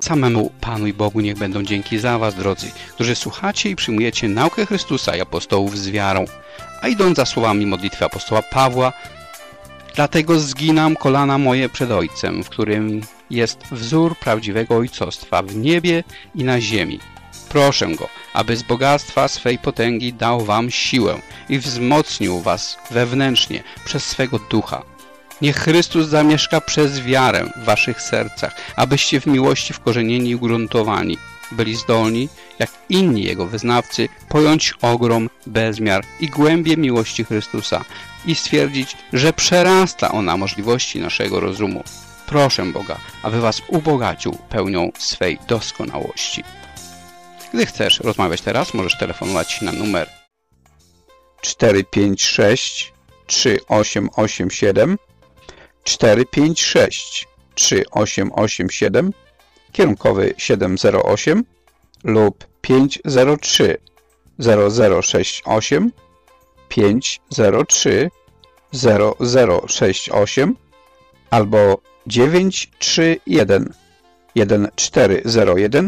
samemu Panu i Bogu niech będą dzięki za was, drodzy, którzy słuchacie i przyjmujecie naukę Chrystusa i apostołów z wiarą, a idąc za słowami modlitwy apostoła Pawła, dlatego zginam kolana moje przed Ojcem, w którym jest wzór prawdziwego ojcostwa w niebie i na ziemi. Proszę Go, aby z bogactwa swej potęgi dał wam siłę i wzmocnił was wewnętrznie przez swego ducha. Niech Chrystus zamieszka przez wiarę w waszych sercach, abyście w miłości wkorzenieni i ugruntowani byli zdolni, jak inni Jego wyznawcy, pojąć ogrom, bezmiar i głębię miłości Chrystusa i stwierdzić, że przerasta ona możliwości naszego rozumu. Proszę Boga, aby was ubogacił pełnią swej doskonałości. Gdy chcesz rozmawiać teraz, możesz telefonować na numer 456 3887 456 3887, kierunkowy 708 lub 503 0068 503 0068 albo 931 1401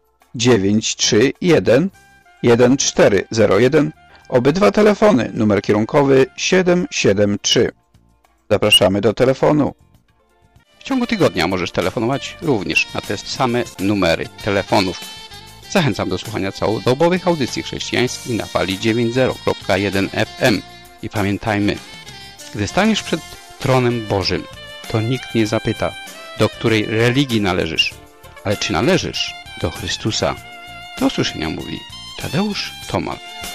931 1401. Obydwa telefony, numer kierunkowy 773. Zapraszamy do telefonu. W ciągu tygodnia możesz telefonować również na te same numery telefonów. Zachęcam do słuchania całodobowych audycji chrześcijańskich na fali 90.1 FM. I pamiętajmy, gdy staniesz przed tronem Bożym, to nikt nie zapyta, do której religii należysz, ale czy należysz do Chrystusa. Do usłyszenia mówi Tadeusz Tomal.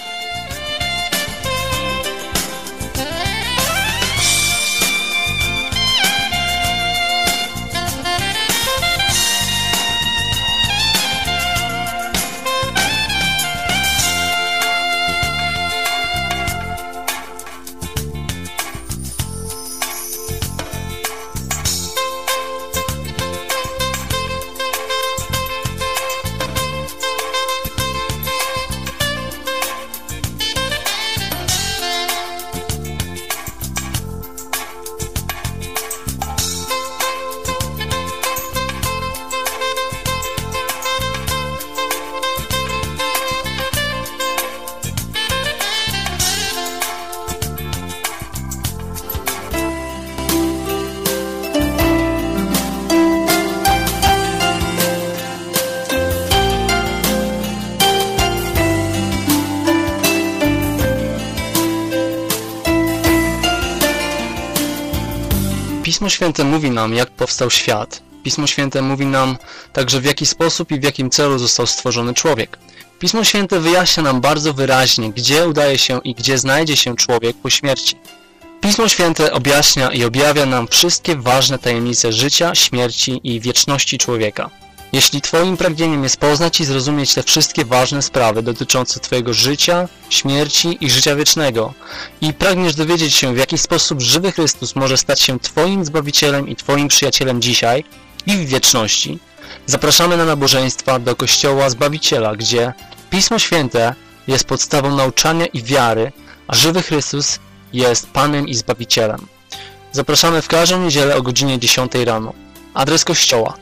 Pismo Święte mówi nam, jak powstał świat. Pismo Święte mówi nam także, w jaki sposób i w jakim celu został stworzony człowiek. Pismo Święte wyjaśnia nam bardzo wyraźnie, gdzie udaje się i gdzie znajdzie się człowiek po śmierci. Pismo Święte objaśnia i objawia nam wszystkie ważne tajemnice życia, śmierci i wieczności człowieka. Jeśli Twoim pragnieniem jest poznać i zrozumieć te wszystkie ważne sprawy dotyczące Twojego życia, śmierci i życia wiecznego i pragniesz dowiedzieć się, w jaki sposób żywy Chrystus może stać się Twoim Zbawicielem i Twoim przyjacielem dzisiaj i w wieczności, zapraszamy na nabożeństwa do Kościoła Zbawiciela, gdzie Pismo Święte jest podstawą nauczania i wiary, a żywy Chrystus jest Panem i Zbawicielem. Zapraszamy w każdą niedzielę o godzinie 10 rano. Adres kościoła: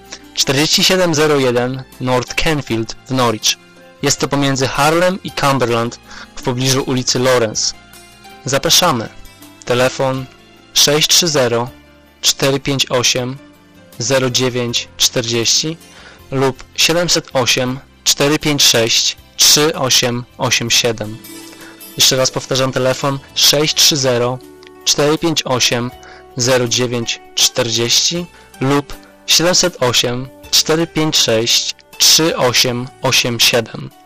4701 North Canfield w Norwich. Jest to pomiędzy Harlem i Cumberland w pobliżu ulicy Lawrence. Zapraszamy. Telefon 630 458 0940 lub 708 456 3887. Jeszcze raz powtarzam, telefon 630 458 0940 lub 708 456 3887.